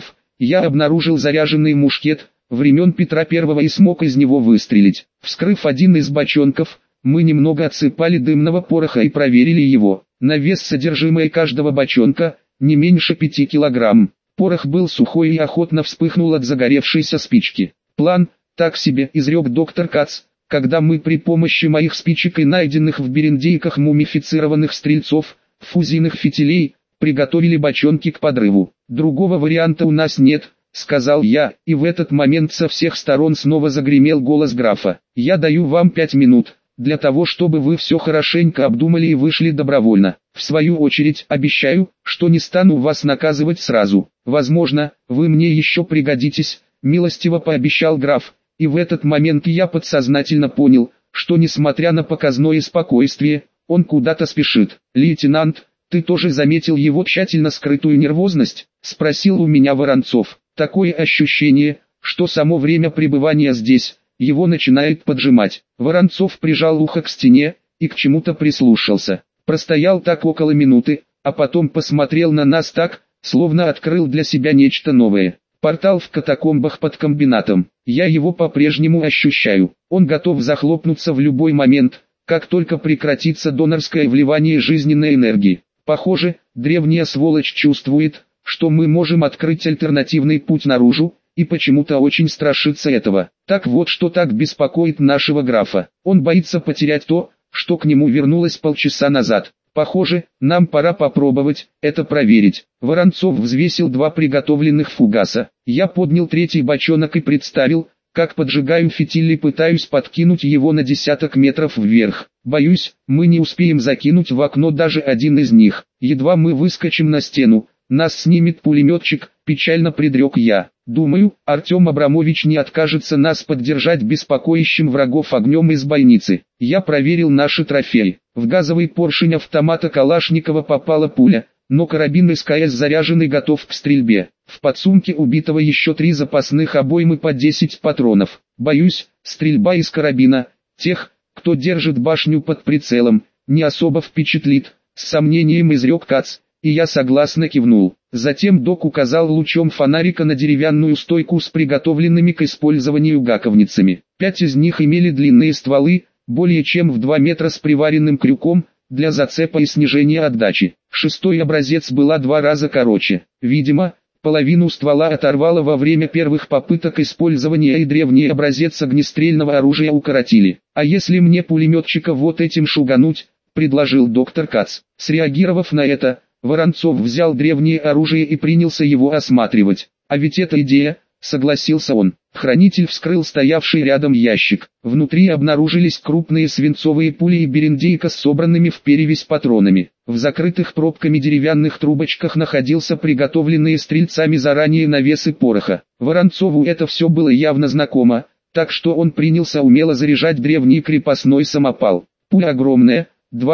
S1: Я обнаружил заряженный мушкет времен Петра I и смог из него выстрелить. Вскрыв один из бочонков, мы немного отсыпали дымного пороха и проверили его. На вес содержимое каждого бочонка не меньше 5 килограмм. Порох был сухой и охотно вспыхнул от загоревшейся спички. План, так себе, изрек доктор Кац, когда мы при помощи моих спичек и найденных в берендейках мумифицированных стрельцов, фузийных фитилей, приготовили бочонки к подрыву. Другого варианта у нас нет, сказал я, и в этот момент со всех сторон снова загремел голос графа. Я даю вам 5 минут, для того чтобы вы все хорошенько обдумали и вышли добровольно. В свою очередь обещаю, что не стану вас наказывать сразу. Возможно, вы мне еще пригодитесь, милостиво пообещал граф. И в этот момент я подсознательно понял, что несмотря на показное спокойствие, он куда-то спешит. «Лейтенант, ты тоже заметил его тщательно скрытую нервозность?» – спросил у меня Воронцов. «Такое ощущение, что само время пребывания здесь, его начинает поджимать». Воронцов прижал ухо к стене и к чему-то прислушался. Простоял так около минуты, а потом посмотрел на нас так, словно открыл для себя нечто новое. «Портал в катакомбах под комбинатом. Я его по-прежнему ощущаю. Он готов захлопнуться в любой момент, как только прекратится донорское вливание жизненной энергии. Похоже, древняя сволочь чувствует, что мы можем открыть альтернативный путь наружу, и почему-то очень страшится этого. Так вот, что так беспокоит нашего графа. Он боится потерять то, что к нему вернулось полчаса назад. Похоже, нам пора попробовать это проверить». Воронцов взвесил 2 приготовленных фугаса. Я поднял 3-й бочонок и представил, как поджигаю фитиль и пытаюсь подкинуть его на десяток метров вверх. Боюсь, мы не успеем закинуть в окно даже один из них. Едва мы выскочим на стену, нас снимет пулеметчик, печально предрек я. Думаю, Артем Абрамович не откажется нас поддержать беспокоящим врагов огнем из бойницы. Я проверил наши трофеи. В газовый поршень автомата Калашникова попала пуля, но карабин СКС заряжен и готов к стрельбе. В подсумке убитого еще 3 запасных обоймы по 10 патронов. Боюсь, стрельба из карабина, тех, кто держит башню под прицелом, не особо впечатлит, с сомнением изрек Кац, и я согласно кивнул. Затем док указал лучом фонарика на деревянную стойку с приготовленными к использованию гаковницами. 5 из них имели длинные стволы, более чем в 2 метра с приваренным крюком, для зацепа и снижения отдачи. 6-й образец была 2 раза короче. Видимо, половину ствола оторвало во время первых попыток использования, и древний образец огнестрельного оружия укоротили. «А если мне пулеметчика вот этим шугануть?» – предложил доктор Кац. Среагировав на это, Воронцов взял древнее оружие и принялся его осматривать. «А ведь это идея», — согласился он. Хранитель вскрыл стоявший рядом ящик. Внутри обнаружились крупные свинцовые пули и берендейка с собранными в перевесь патронами. В закрытых пробками деревянных трубочках находился приготовленные стрельцами заранее навесы пороха. Воронцову это все было явно знакомо, так что он принялся умело заряжать древний крепостной самопал. Пуля огромная,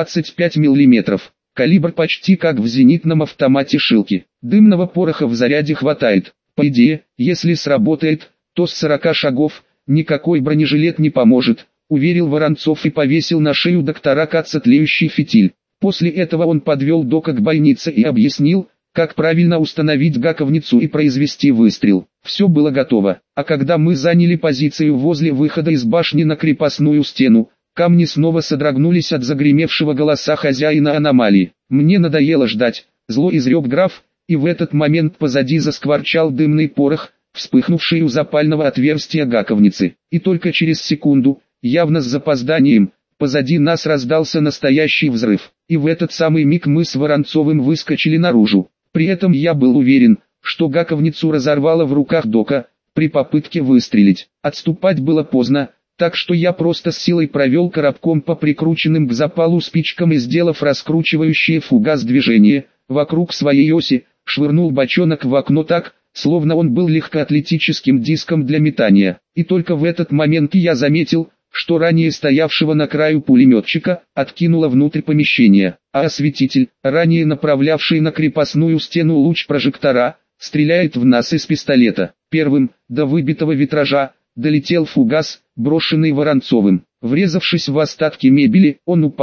S1: 25 миллиметров. Калибр почти как в зенитном автомате Шилки. Дымного пороха в заряде хватает. По идее, если сработает, то с 40 шагов никакой бронежилет не поможет, уверил Воронцов и повесил на шею доктора Каца тлеющий фитиль. После этого он подвел дока к бойнице и объяснил, как правильно установить гаковницу и произвести выстрел. Все было готово, а когда мы заняли позицию возле выхода из башни на крепостную стену, камни снова содрогнулись от загремевшего голоса хозяина аномалии. «Мне надоело ждать», — зло изрек граф, и в этот момент позади заскворчал дымный порох, вспыхнувший у запального отверстия гаковницы. И только через секунду, явно с запозданием, позади нас раздался настоящий взрыв. И в этот самый миг мы с Воронцовым выскочили наружу. При этом я был уверен, что гаковницу разорвало в руках дока, при попытке выстрелить. Отступать было поздно, так что я просто с силой провел коробком по прикрученным к запалу спичкам и, сделав раскручивающее фугас движение вокруг своей оси, швырнул бочонок в окно так, словно он был легкоатлетическим диском для метания. И только в этот момент я заметил, что ранее стоявшего на краю пулеметчика откинуло внутрь помещения, а осветитель, ранее направлявший на крепостную стену луч прожектора, стреляет в нас из пистолета. Первым, до выбитого витража, долетел фугас, брошенный Воронцовым. Врезавшись в остатки мебели, он упал,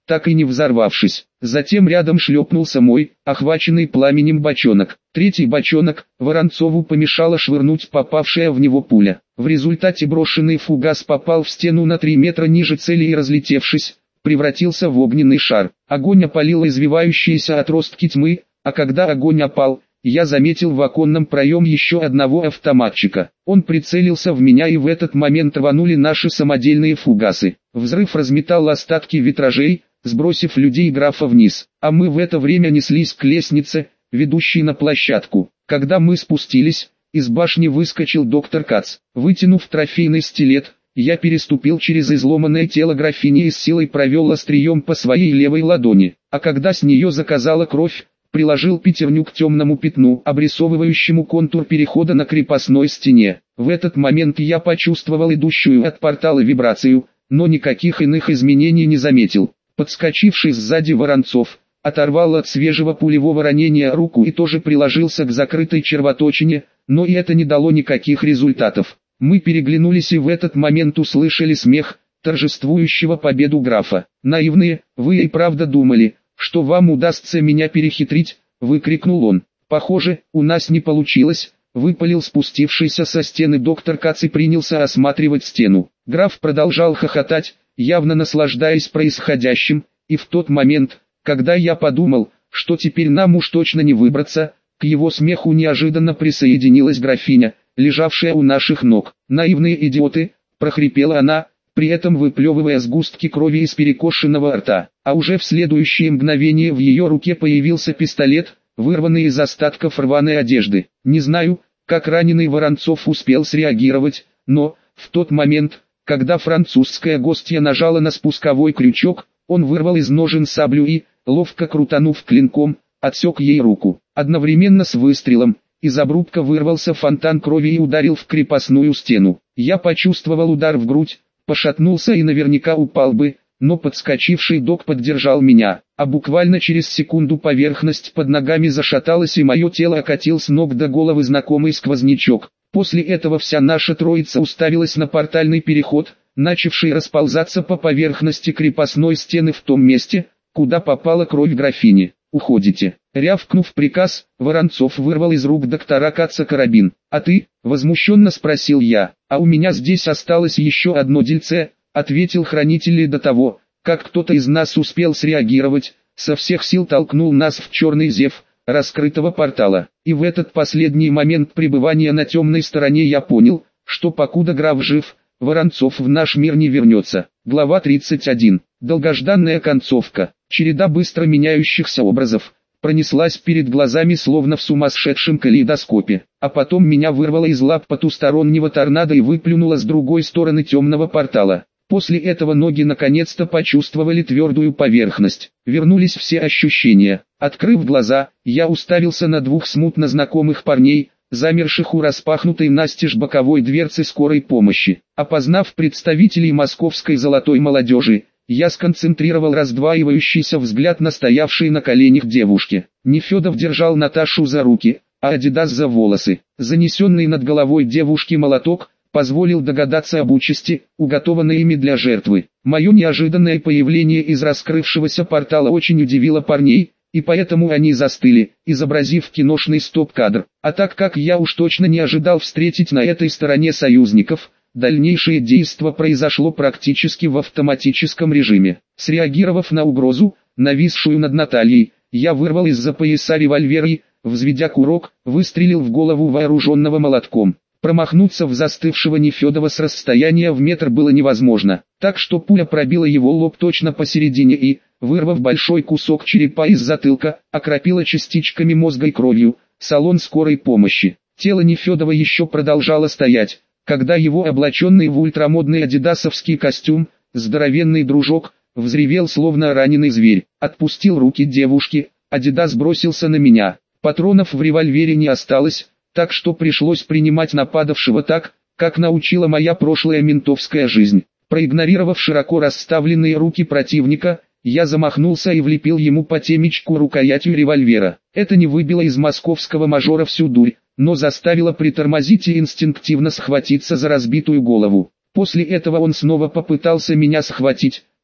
S1: так и не взорвавшись. Затем рядом шлепнулся мой, охваченный пламенем бочонок. Третий бочонок, Воронцову помешало швырнуть попавшая в него пуля. В результате брошенный фугас попал в стену на 3 метра ниже цели и, разлетевшись, превратился в огненный шар. Огонь опалил извивающиеся отростки тьмы, а когда огонь опал, я заметил в оконном проеме еще одного автоматчика. Он прицелился в меня, и в этот момент рванули наши самодельные фугасы. Взрыв разметал остатки витражей, сбросив людей графа вниз, а мы в это время неслись к лестнице, ведущей на площадку. Когда мы спустились, из башни выскочил доктор Кац. Вытянув трофейный стилет, я переступил через изломанное тело графини и с силой провел острием по своей левой ладони, а когда с нее заказала кровь, приложил пятерню к темному пятну, обрисовывающему контур перехода на крепостной стене. В этот момент я почувствовал идущую от портала вибрацию, но никаких иных изменений не заметил. Подскочивший сзади Воронцов оторвал от свежего пулевого ранения руку и тоже приложился к закрытой червоточине, но и это не дало никаких результатов. Мы переглянулись и в этот момент услышали смех торжествующего победу графа. «Наивные, вы и правда думали, что вам удастся меня перехитрить?» — выкрикнул он. «Похоже, у нас не получилось», — выпалил спустившийся со стены доктор Кац и принялся осматривать стену. Граф продолжал хохотать, явно наслаждаясь происходящим, и в тот момент, когда я подумал, что теперь нам уж точно не выбраться, к его смеху неожиданно присоединилась графиня, лежавшая у наших ног. «Наивные идиоты!» — прохрипела она, при этом выплевывая сгустки крови из перекошенного рта. А уже в следующее мгновение в ее руке появился пистолет, вырванный из остатков рваной одежды. Не знаю, как раненый Воронцов успел среагировать, но, в тот момент, когда французская гостья нажала на спусковой крючок, он вырвал из ножен саблю и, ловко крутанув клинком, отсек ей руку. Одновременно с выстрелом, из обрубка вырвался фонтан крови и ударил в крепостную стену. Я почувствовал удар в грудь, пошатнулся и наверняка упал бы, но подскочивший док поддержал меня, а буквально через секунду поверхность под ногами зашаталась и мое тело окатил с ног до головы знакомый сквознячок. После этого вся наша троица уставилась на портальный переход, начавший расползаться по поверхности крепостной стены в том месте, куда попала кровь графини. «Уходите!» Рявкнув приказ, Воронцов вырвал из рук доктора Каца карабин. «А ты?» — возмущенно спросил я. «А у меня здесь осталось еще одно дельце», — ответил хранитель, до того, как кто-то из нас успел среагировать, со всех сил толкнул нас в черный зев раскрытого портала. И в этот последний момент пребывания на темной стороне я понял, что покуда граф жив, Воронцов в наш мир не вернется. Глава 31. Долгожданная концовка. Череда быстро меняющихся образов пронеслась перед глазами словно в сумасшедшем калейдоскопе, а потом меня вырвало из лап потустороннего торнадо и выплюнуло с другой стороны темного портала. После этого ноги наконец-то почувствовали твердую поверхность. Вернулись все ощущения. Открыв глаза, я уставился на двух смутно знакомых парней, замерших у распахнутой настежь боковой дверцы скорой помощи. Опознав представителей московской золотой молодежи, я сконцентрировал раздваивающийся взгляд на стоявшей на коленях девушке. Нефедов держал Наташу за руки, а Адидас за волосы. Занесенный над головой девушки молоток позволил догадаться об участи, уготованной ими для жертвы. Мое неожиданное появление из раскрывшегося портала очень удивило парней, и поэтому они застыли, изобразив киношный стоп-кадр. А так как я уж точно не ожидал встретить на этой стороне союзников, дальнейшее действо произошло практически в автоматическом режиме. Среагировав на угрозу, нависшую над Натальей, я вырвал из-за пояса револьвер и, взведя курок, выстрелил в голову вооруженного молотком. Промахнуться в застывшего Нефедова с расстояния в метр было невозможно, так что пуля пробила его лоб точно посередине и, вырвав большой кусок черепа из затылка, окропила частичками мозга и кровью салон скорой помощи. Тело Нефедова еще продолжало стоять, когда его облаченный в ультрамодный адидасовский костюм, здоровенный дружок, взревел словно раненый зверь, отпустил руки девушки, Адидас бросился на меня. Патронов в револьвере не осталось, так что пришлось принимать нападавшего так, как научила моя прошлая ментовская жизнь. Проигнорировав широко расставленные руки противника, я замахнулся и влепил ему по темечку рукоятью револьвера. Это не выбило из московского мажора всю дурь, но заставило притормозить и инстинктивно схватиться за разбитую голову. После этого он снова попытался меня схватить,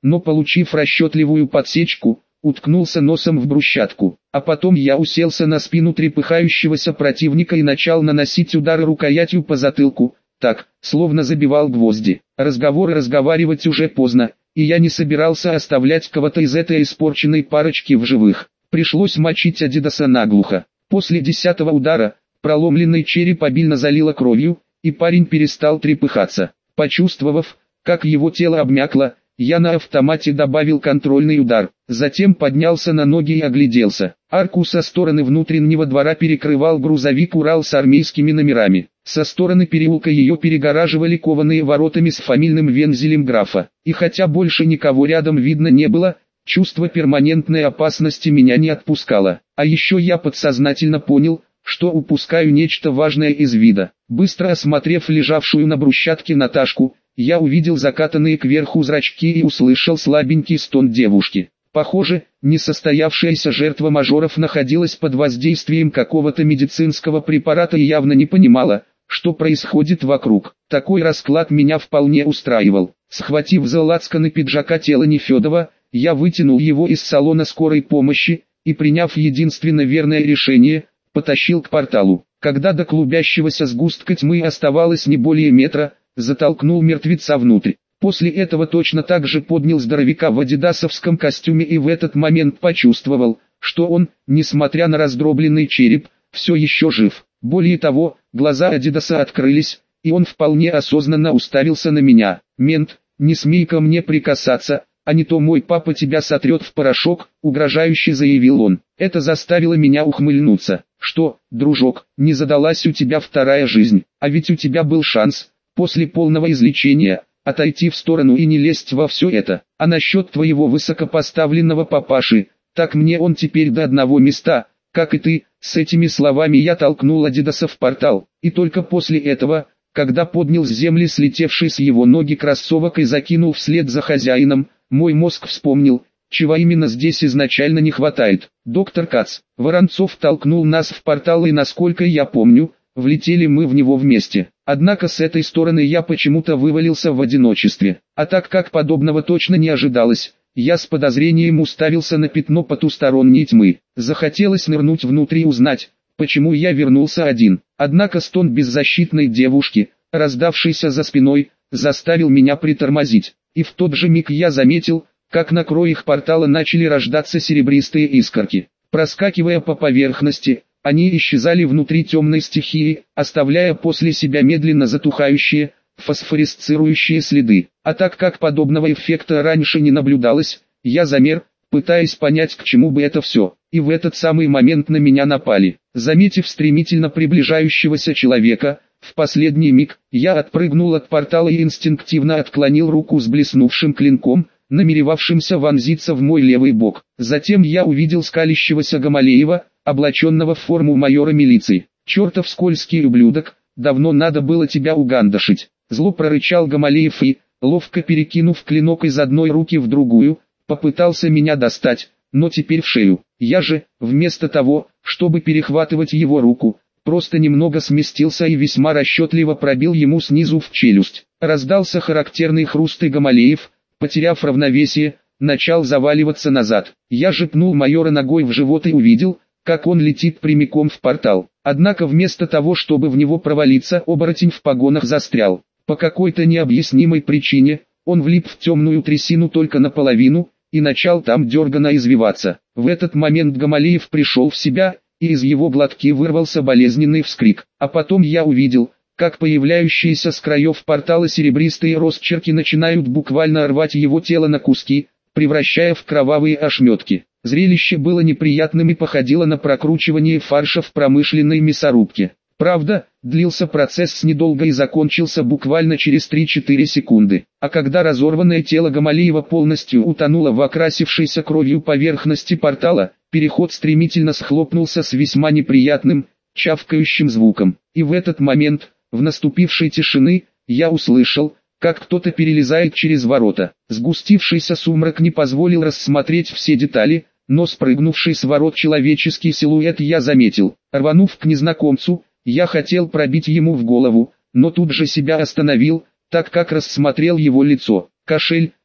S1: но получив расчетливую подсечку, уткнулся носом в брусчатку. А потом я уселся на спину трепыхающегося противника и начал наносить удары рукоятью по затылку, так, словно забивал гвозди. Разговаривать уже поздно, и я не собирался оставлять кого-то из этой испорченной парочки в живых. Пришлось мочить Адидаса наглухо. После 10-го удара, проломленный череп обильно залило кровью, и парень перестал трепыхаться. Почувствовав, как его тело обмякло, я на автомате добавил контрольный удар, затем поднялся на ноги и огляделся. Арку со стороны внутреннего двора перекрывал грузовик «Урал» с армейскими номерами. Со стороны переулка ее перегораживали кованые воротами с фамильным вензелем графа. И хотя больше никого рядом видно не было, чувство перманентной опасности меня не отпускало. А еще я подсознательно понял, что упускаю нечто важное из вида. Быстро осмотрев лежавшую на брусчатке Наташку, я увидел закатанные кверху зрачки и услышал слабенький стон девушки. Похоже, несостоявшаяся жертва мажоров находилась под воздействием какого-то медицинского препарата и явно не понимала, что происходит вокруг. Такой расклад меня вполне устраивал. Схватив за лацканы пиджака тело Нефедова, я вытянул его из салона скорой помощи и, приняв единственно верное решение, потащил к порталу. Когда до клубящегося сгустка тьмы оставалось не более метра, затолкнул мертвеца внутрь. После этого точно так же поднял здоровяка в адидасовском костюме и в этот момент почувствовал, что он, несмотря на раздробленный череп, все еще жив. Более того, глаза Адидаса открылись, и он вполне осознанно уставился на меня. «Мент, не смей ко мне прикасаться, а не то мой папа тебя сотрет в порошок», — угрожающе заявил он. Это заставило меня ухмыльнуться. «Что, дружок, не задалась у тебя вторая жизнь? А ведь у тебя был шанс, после полного излечения, отойти в сторону и не лезть во все это. А насчет твоего высокопоставленного папаши, так мне он теперь до одного места, как и ты». С этими словами я толкнул Адидаса в портал, и только после этого, когда поднял с земли слетевший с его ноги кроссовок и закинул вслед за хозяином, мой мозг вспомнил, чего именно здесь изначально не хватает. «Доктор Кац». Воронцов толкнул нас в портал, и, насколько я помню, влетели мы в него вместе. Однако с этой стороны я почему-то вывалился в одиночестве. А так как подобного точно не ожидалось, я с подозрением уставился на пятно потусторонней тьмы. Захотелось нырнуть внутрь и узнать, почему я вернулся один. Однако стон беззащитной девушки, раздавшийся за спиной, заставил меня притормозить. И в тот же миг я заметил, как на кроях портала начали рождаться серебристые искорки. Проскакивая по поверхности, они исчезали внутри темной стихии, оставляя после себя медленно затухающие, фосфоресцирующие следы. А так как подобного эффекта раньше не наблюдалось, я замер, пытаясь понять, к чему бы это все. И в этот самый момент на меня напали. Заметив стремительно приближающегося человека, в последний миг, я отпрыгнул от портала и инстинктивно отклонил руку с блеснувшим клинком, намеревавшимся вонзиться в мой левый бок. Затем я увидел скалящегося Гамалеева, облаченного в форму майора милиции. «Чертов скользкий ублюдок, давно надо было тебя угандошить». Зло прорычал Гамалеев и, ловко перекинув клинок из одной руки в другую, попытался меня достать, но теперь в шею. Я же, вместо того, чтобы перехватывать его руку, просто немного сместился и весьма расчетливо пробил ему снизу в челюсть. Раздался характерный хруст, и Гамалеев, потеряв равновесие, начал заваливаться назад. Я же пнул майора ногой в живот и увидел, как он летит прямиком в портал. Однако вместо того, чтобы в него провалиться, оборотень в погонах застрял. По какой-то необъяснимой причине, он влип в темную трясину только наполовину, и начал там дерганно извиваться. В этот момент Гамалеев пришел в себя, и из его глотки вырвался болезненный вскрик. А потом я увидел, как появляющиеся с краев портала серебристые росчерки начинают буквально рвать его тело на куски, превращая в кровавые ошметки. Зрелище было неприятным и походило на прокручивание фарша в промышленной мясорубке. Правда, длился процесс недолго и закончился буквально через 3-4 секунды. А когда разорванное тело Гамалеева полностью утонуло в окрасившейся кровью поверхности портала, переход стремительно схлопнулся с весьма неприятным, чавкающим звуком. И в этот момент, в наступившей тишины, я услышал, как кто-то перелезает через ворота. Сгустившийся сумрак не позволил рассмотреть все детали, но спрыгнувший с ворот человеческий силуэт я заметил. Рванув к незнакомцу, я хотел пробить ему в голову, но тут же себя остановил, так как рассмотрел его лицо. Кошель,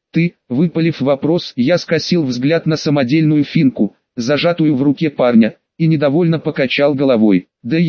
S1: Ты, выпалив вопрос, я скосил взгляд на самодельную финку, зажатую в руке парня, и недовольно покачал головой. «Да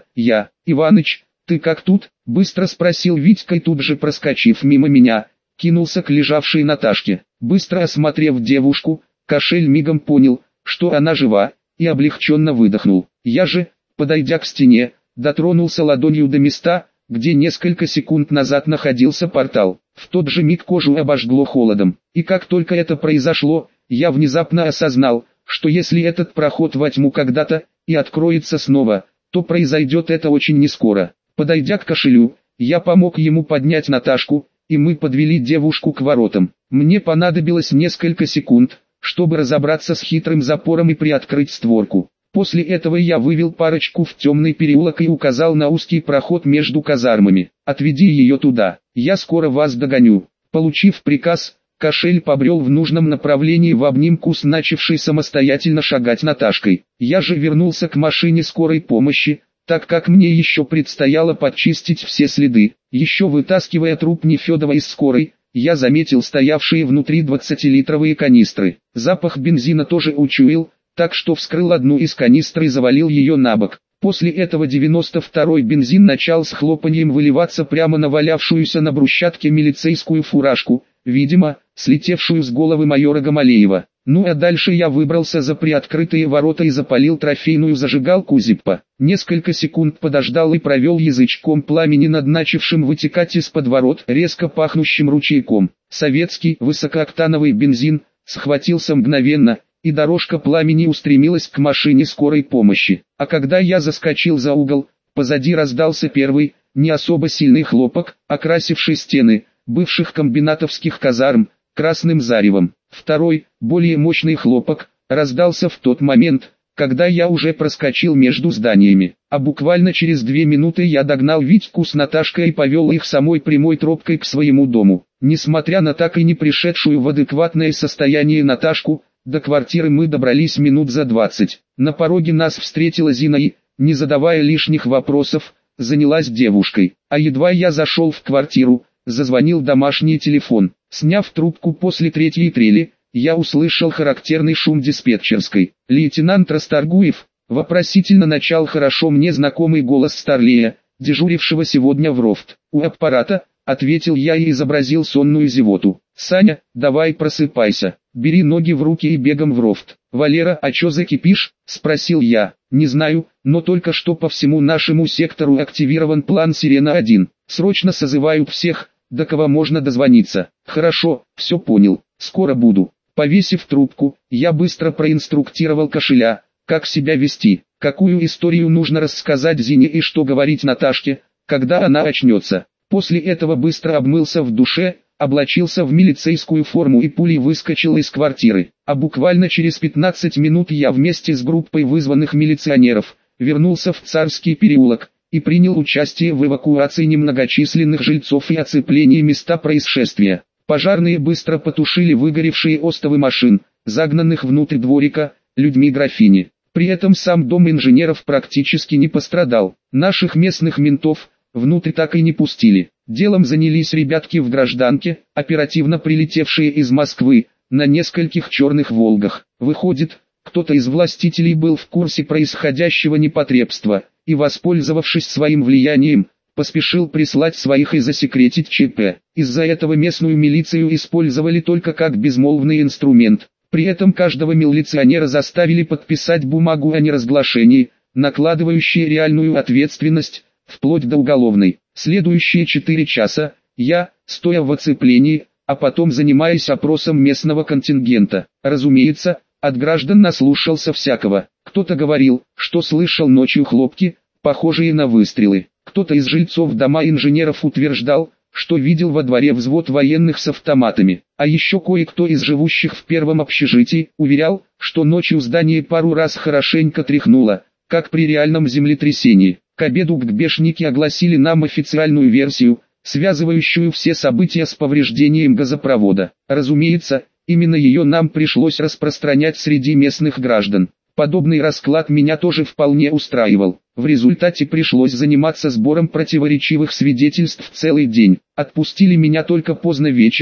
S1: я, Иваныч, ты как тут?» — быстро спросил Витька и тут же проскочив мимо меня, кинулся к лежавшей Наташке. Быстро осмотрев девушку, Кошель мигом понял, что она жива, и облегченно выдохнул. Я же, подойдя к стене, дотронулся ладонью до места, где несколько секунд назад находился портал. В тот же миг кожу обожгло холодом. И как только это произошло, я внезапно осознал, что если этот проход во тьму когда-то и откроется снова, то произойдет это очень нескоро. Подойдя к Кошелю, я помог ему поднять Наташку, и мы подвели девушку к воротам. Мне понадобилось несколько секунд, чтобы разобраться с хитрым запором и приоткрыть створку. После этого я вывел парочку в темный переулок и указал на узкий проход между казармами. «Отведи ее туда, я скоро вас догоню». Получив приказ, Кошель побрел в нужном направлении в обнимку с начавшей самостоятельно шагать Наташкой. Я же вернулся к машине скорой помощи, так как мне еще предстояло подчистить все следы. Еще вытаскивая труп Нефедова из скорой, я заметил стоявшие внутри 20-литровые канистры. Запах бензина тоже учуял, так что вскрыл одну из канистр и завалил ее на бок. После этого 92-й бензин начал с хлопаньем выливаться прямо на валявшуюся на брусчатке милицейскую фуражку, видимо, слетевшую с головы майора Гамалеева. Ну а дальше я выбрался за приоткрытые ворота и запалил трофейную зажигалку Зиппо. Несколько секунд подождал и провел язычком пламени над начавшим вытекать из-под ворот резко пахнущим ручейком. Советский высокооктановый бензин схватился мгновенно, и дорожка пламени устремилась к машине скорой помощи. А когда я заскочил за угол, позади раздался первый, не особо сильный хлопок, окрасивший стены бывших комбинатовских казарм красным заревом. Второй, более мощный хлопок, раздался в тот момент, когда я уже проскочил между зданиями. А буквально через 2 минуты я догнал Витьку с Наташкой и повел их самой прямой тропкой к своему дому. Несмотря на так и не пришедшую в адекватное состояние Наташку, до квартиры мы добрались минут за 20. На пороге нас встретила Зина и, не задавая лишних вопросов, занялась девушкой. А едва я зашел в квартиру, зазвонил домашний телефон. Сняв трубку после 3-й трели, я услышал характерный шум диспетчерской. «Лейтенант Расторгуев?» — вопросительно начал хорошо мне знакомый голос Старлея, дежурившего сегодня в РОВД. «У аппарата», — ответил я и изобразил сонную зевоту. «Саня, давай просыпайся, бери ноги в руки и бегом в РОВД». «Валера, а чё закипишь?» — спросил я. «Не знаю, но только что по всему нашему сектору активирован план «Сирена-1». Срочно созывают всех, до кого можно дозвониться». «Хорошо, все понял, скоро буду». Повесив трубку, я быстро проинструктировал Кошеля, как себя вести, какую историю нужно рассказать Зине и что говорить Наташке, когда она очнется. После этого быстро обмылся в душе, облачился в милицейскую форму и пулей выскочил из квартиры. А буквально через 15 минут я вместе с группой вызванных милиционеров вернулся в Царский переулок и принял участие в эвакуации немногочисленных жильцов и оцеплении места происшествия. Пожарные быстро потушили выгоревшие остовы машин, загнанных внутрь дворика, людьми графини. При этом сам дом инженеров практически не пострадал. Наших местных ментов внутрь так и не пустили. Делом занялись ребятки в гражданке, оперативно прилетевшие из Москвы, на нескольких черных «Волгах». Выходит, кто-то из властителей был в курсе происходящего непотребства, и, воспользовавшись своим влиянием, поспешил прислать своих и засекретить ЧП. Из-за этого местную милицию использовали только как безмолвный инструмент. При этом каждого милиционера заставили подписать бумагу о неразглашении, накладывающую реальную ответственность, вплоть до уголовной. Следующие 4 часа, я, стоя в оцеплении, а потом занимаясь опросом местного контингента. Разумеется, от граждан наслушался всякого. Кто-то говорил, что слышал ночью хлопки, похожие на выстрелы. Кто-то из жильцов дома инженеров утверждал, что видел во дворе взвод военных с автоматами. А еще кое-кто из живущих в первом общежитии уверял, что ночью здание пару раз хорошенько тряхнуло, как при реальном землетрясении. К обеду ГБшники огласили нам официальную версию, связывающую все события с повреждением газопровода. Разумеется, именно ее нам пришлось распространять среди местных граждан. Подобный расклад меня тоже вполне устраивал. В результате пришлось заниматься сбором противоречивых свидетельств целый день. Отпустили меня только поздно вечером,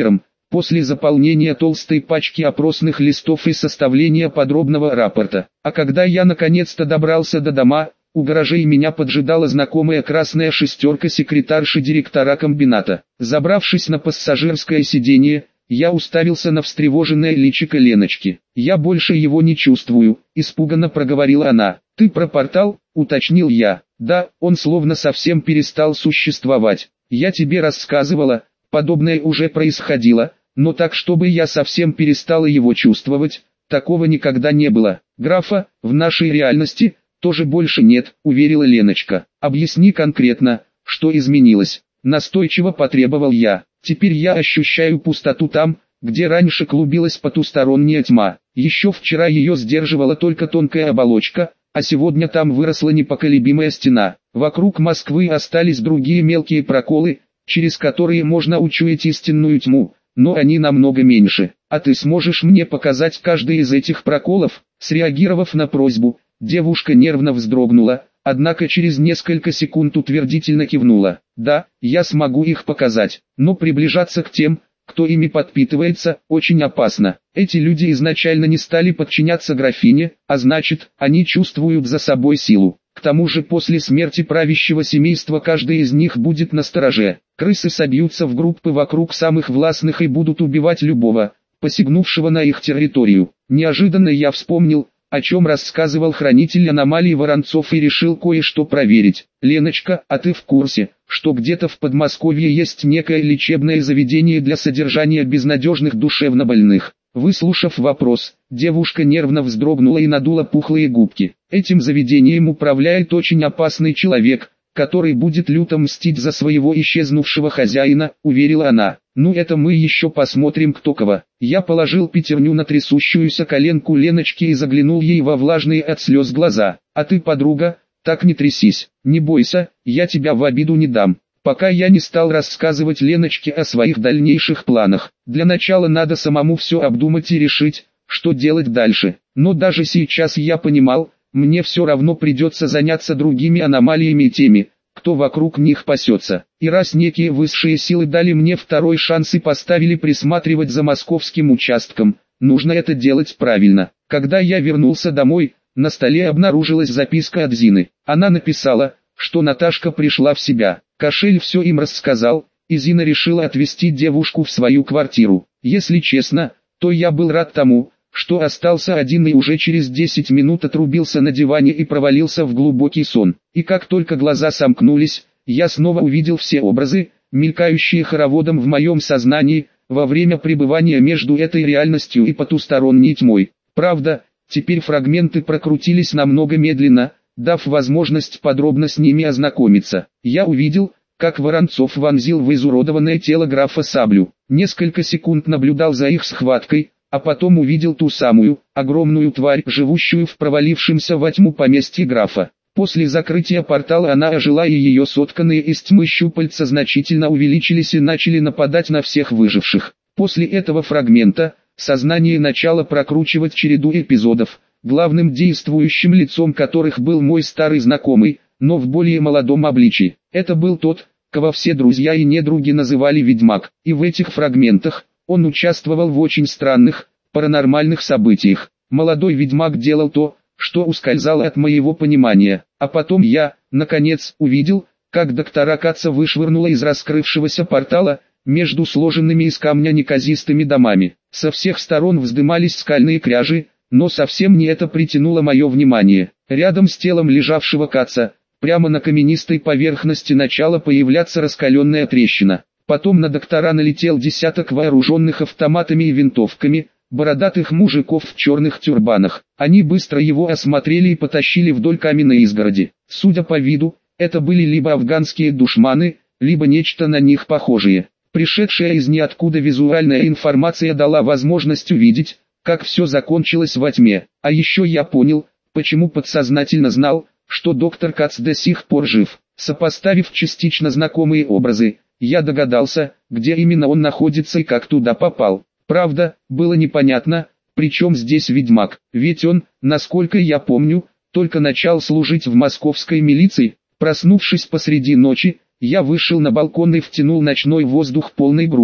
S1: после заполнения толстой пачки опросных листов и составления подробного рапорта. А когда я наконец-то добрался до дома, у гаражей меня поджидала знакомая красная шестерка секретарши директора комбината. Забравшись на пассажирское сиденье, я уставился на встревоженное личико Леночки. «Я больше его не чувствую», — испуганно проговорила она. «Ты про портал?» — уточнил я. «Да, он словно совсем перестал существовать. Я тебе рассказывала, подобное уже происходило, но так чтобы я совсем перестала его чувствовать, такого никогда не было. Графа, в нашей реальности, тоже больше нет», — уверила Леночка. «Объясни конкретно, что изменилось?» — настойчиво потребовал я. «Теперь я ощущаю пустоту там, где раньше клубилась потусторонняя тьма. Еще вчера ее сдерживала только тонкая оболочка, а сегодня там выросла непоколебимая стена. Вокруг Москвы остались другие мелкие проколы, через которые можно учуять истинную тьму, но они намного меньше. А ты сможешь мне показать каждый из этих проколов?» Среагировав на просьбу, девушка нервно вздрогнула, однако через несколько секунд утвердительно кивнула. «Да, я смогу их показать, но приближаться к тем, кто ими подпитывается, очень опасно. Эти люди изначально не стали подчиняться графине, а значит, они чувствуют за собой силу. К тому же после смерти правящего семейства каждый из них будет настороже. Крысы собьются в группы вокруг самых властных и будут убивать любого, посягнувшего на их территорию. Неожиданно я вспомнил, о чем рассказывал хранитель аномалий Воронцов, и решил кое-что проверить. «Леночка, а ты в курсе, что где-то в Подмосковье есть некое лечебное заведение для содержания безнадежных душевнобольных?» Выслушав вопрос, девушка нервно вздрогнула и надула пухлые губки. «Этим заведением управляет очень опасный человек, который будет люто мстить за своего исчезнувшего хозяина», — уверила она. «Ну это мы еще посмотрим, кто кого». Я положил пятерню на трясущуюся коленку Леночки и заглянул ей во влажные от слез глаза. «А ты, подруга, так не трясись, не бойся, я тебя в обиду не дам». Пока я не стал рассказывать Леночке о своих дальнейших планах. Для начала надо самому все обдумать и решить, что делать дальше. Но даже сейчас я понимал, мне все равно придется заняться другими аномалиями и теми, кто вокруг них пасется. И раз некие высшие силы дали мне второй шанс и поставили присматривать за московским участком, нужно это делать правильно. Когда я вернулся домой, на столе обнаружилась записка от Зины. Она написала, что Наташка пришла в себя. Кошель все им рассказал, и Зина решила отвезти девушку в свою квартиру. Если честно, то я был рад тому, что остался один и уже через 10 минут отрубился на диване и провалился в глубокий сон. И как только глаза сомкнулись, я снова увидел все образы, мелькающие хороводом в моем сознании, во время пребывания между этой реальностью и потусторонней тьмой. Правда, теперь фрагменты прокрутились намного медленно, дав возможность подробно с ними ознакомиться. Я увидел, как Воронцов вонзил в изуродованное тело графа саблю. Несколько секунд наблюдал за их схваткой, а потом увидел ту самую, огромную тварь, живущую в провалившемся во тьму поместье графа. После закрытия портала она ожила, и ее сотканные из тьмы щупальца значительно увеличились и начали нападать на всех выживших. После этого фрагмента, сознание начало прокручивать череду эпизодов, главным действующим лицом которых был мой старый знакомый, но в более молодом обличии. Это был тот, кого все друзья и недруги называли Ведьмак, и в этих фрагментах он участвовал в очень странных, паранормальных событиях. Молодой Ведьмак делал то, что ускользало от моего понимания, а потом я, наконец, увидел, как доктора Каца вышвырнула из раскрывшегося портала, между сложенными из камня неказистыми домами. Со всех сторон вздымались скальные кряжи, но совсем не это притянуло мое внимание. Рядом с телом лежавшего Каца, прямо на каменистой поверхности начала появляться раскаленная трещина. Потом на доктора налетел десяток вооруженных автоматами и винтовками, бородатых мужиков в черных тюрбанах. Они быстро его осмотрели и потащили вдоль каменной изгороди. Судя по виду, это были либо афганские душманы, либо нечто на них похожее. Пришедшая из ниоткуда визуальная информация дала возможность увидеть, как все закончилось во тьме. А еще я понял, почему подсознательно знал, что доктор Кац до сих пор жив. Сопоставив частично знакомые образы, я догадался, где именно он находится и как туда попал. Правда, было непонятно, при чем здесь Ведьмак, ведь он, насколько я помню, только начал служить в московской милиции. Проснувшись посреди ночи, я вышел на балкон и втянул ночной воздух полной грудью.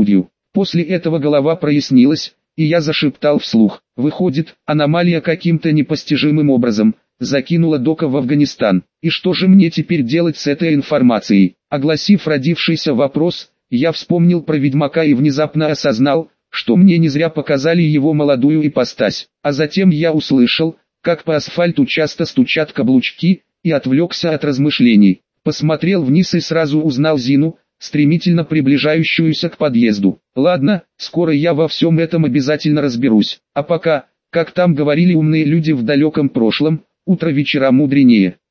S1: После этого голова прояснилась, и я зашептал вслух. Выходит, аномалия каким-то непостижимым образом закинула Дока в Афганистан. И что же мне теперь делать с этой информацией? Огласив родившийся вопрос, я вспомнил про ведьмака и внезапно осознал, что мне не зря показали его молодую ипостась. А затем я услышал, как по асфальту часто стучат каблучки, и отвлекся от размышлений. Посмотрел вниз и сразу узнал Зину, стремительно приближающуюся к подъезду. Ладно, скоро я во всем этом обязательно разберусь. А пока, как там говорили умные люди в далеком прошлом, утро вечера мудренее.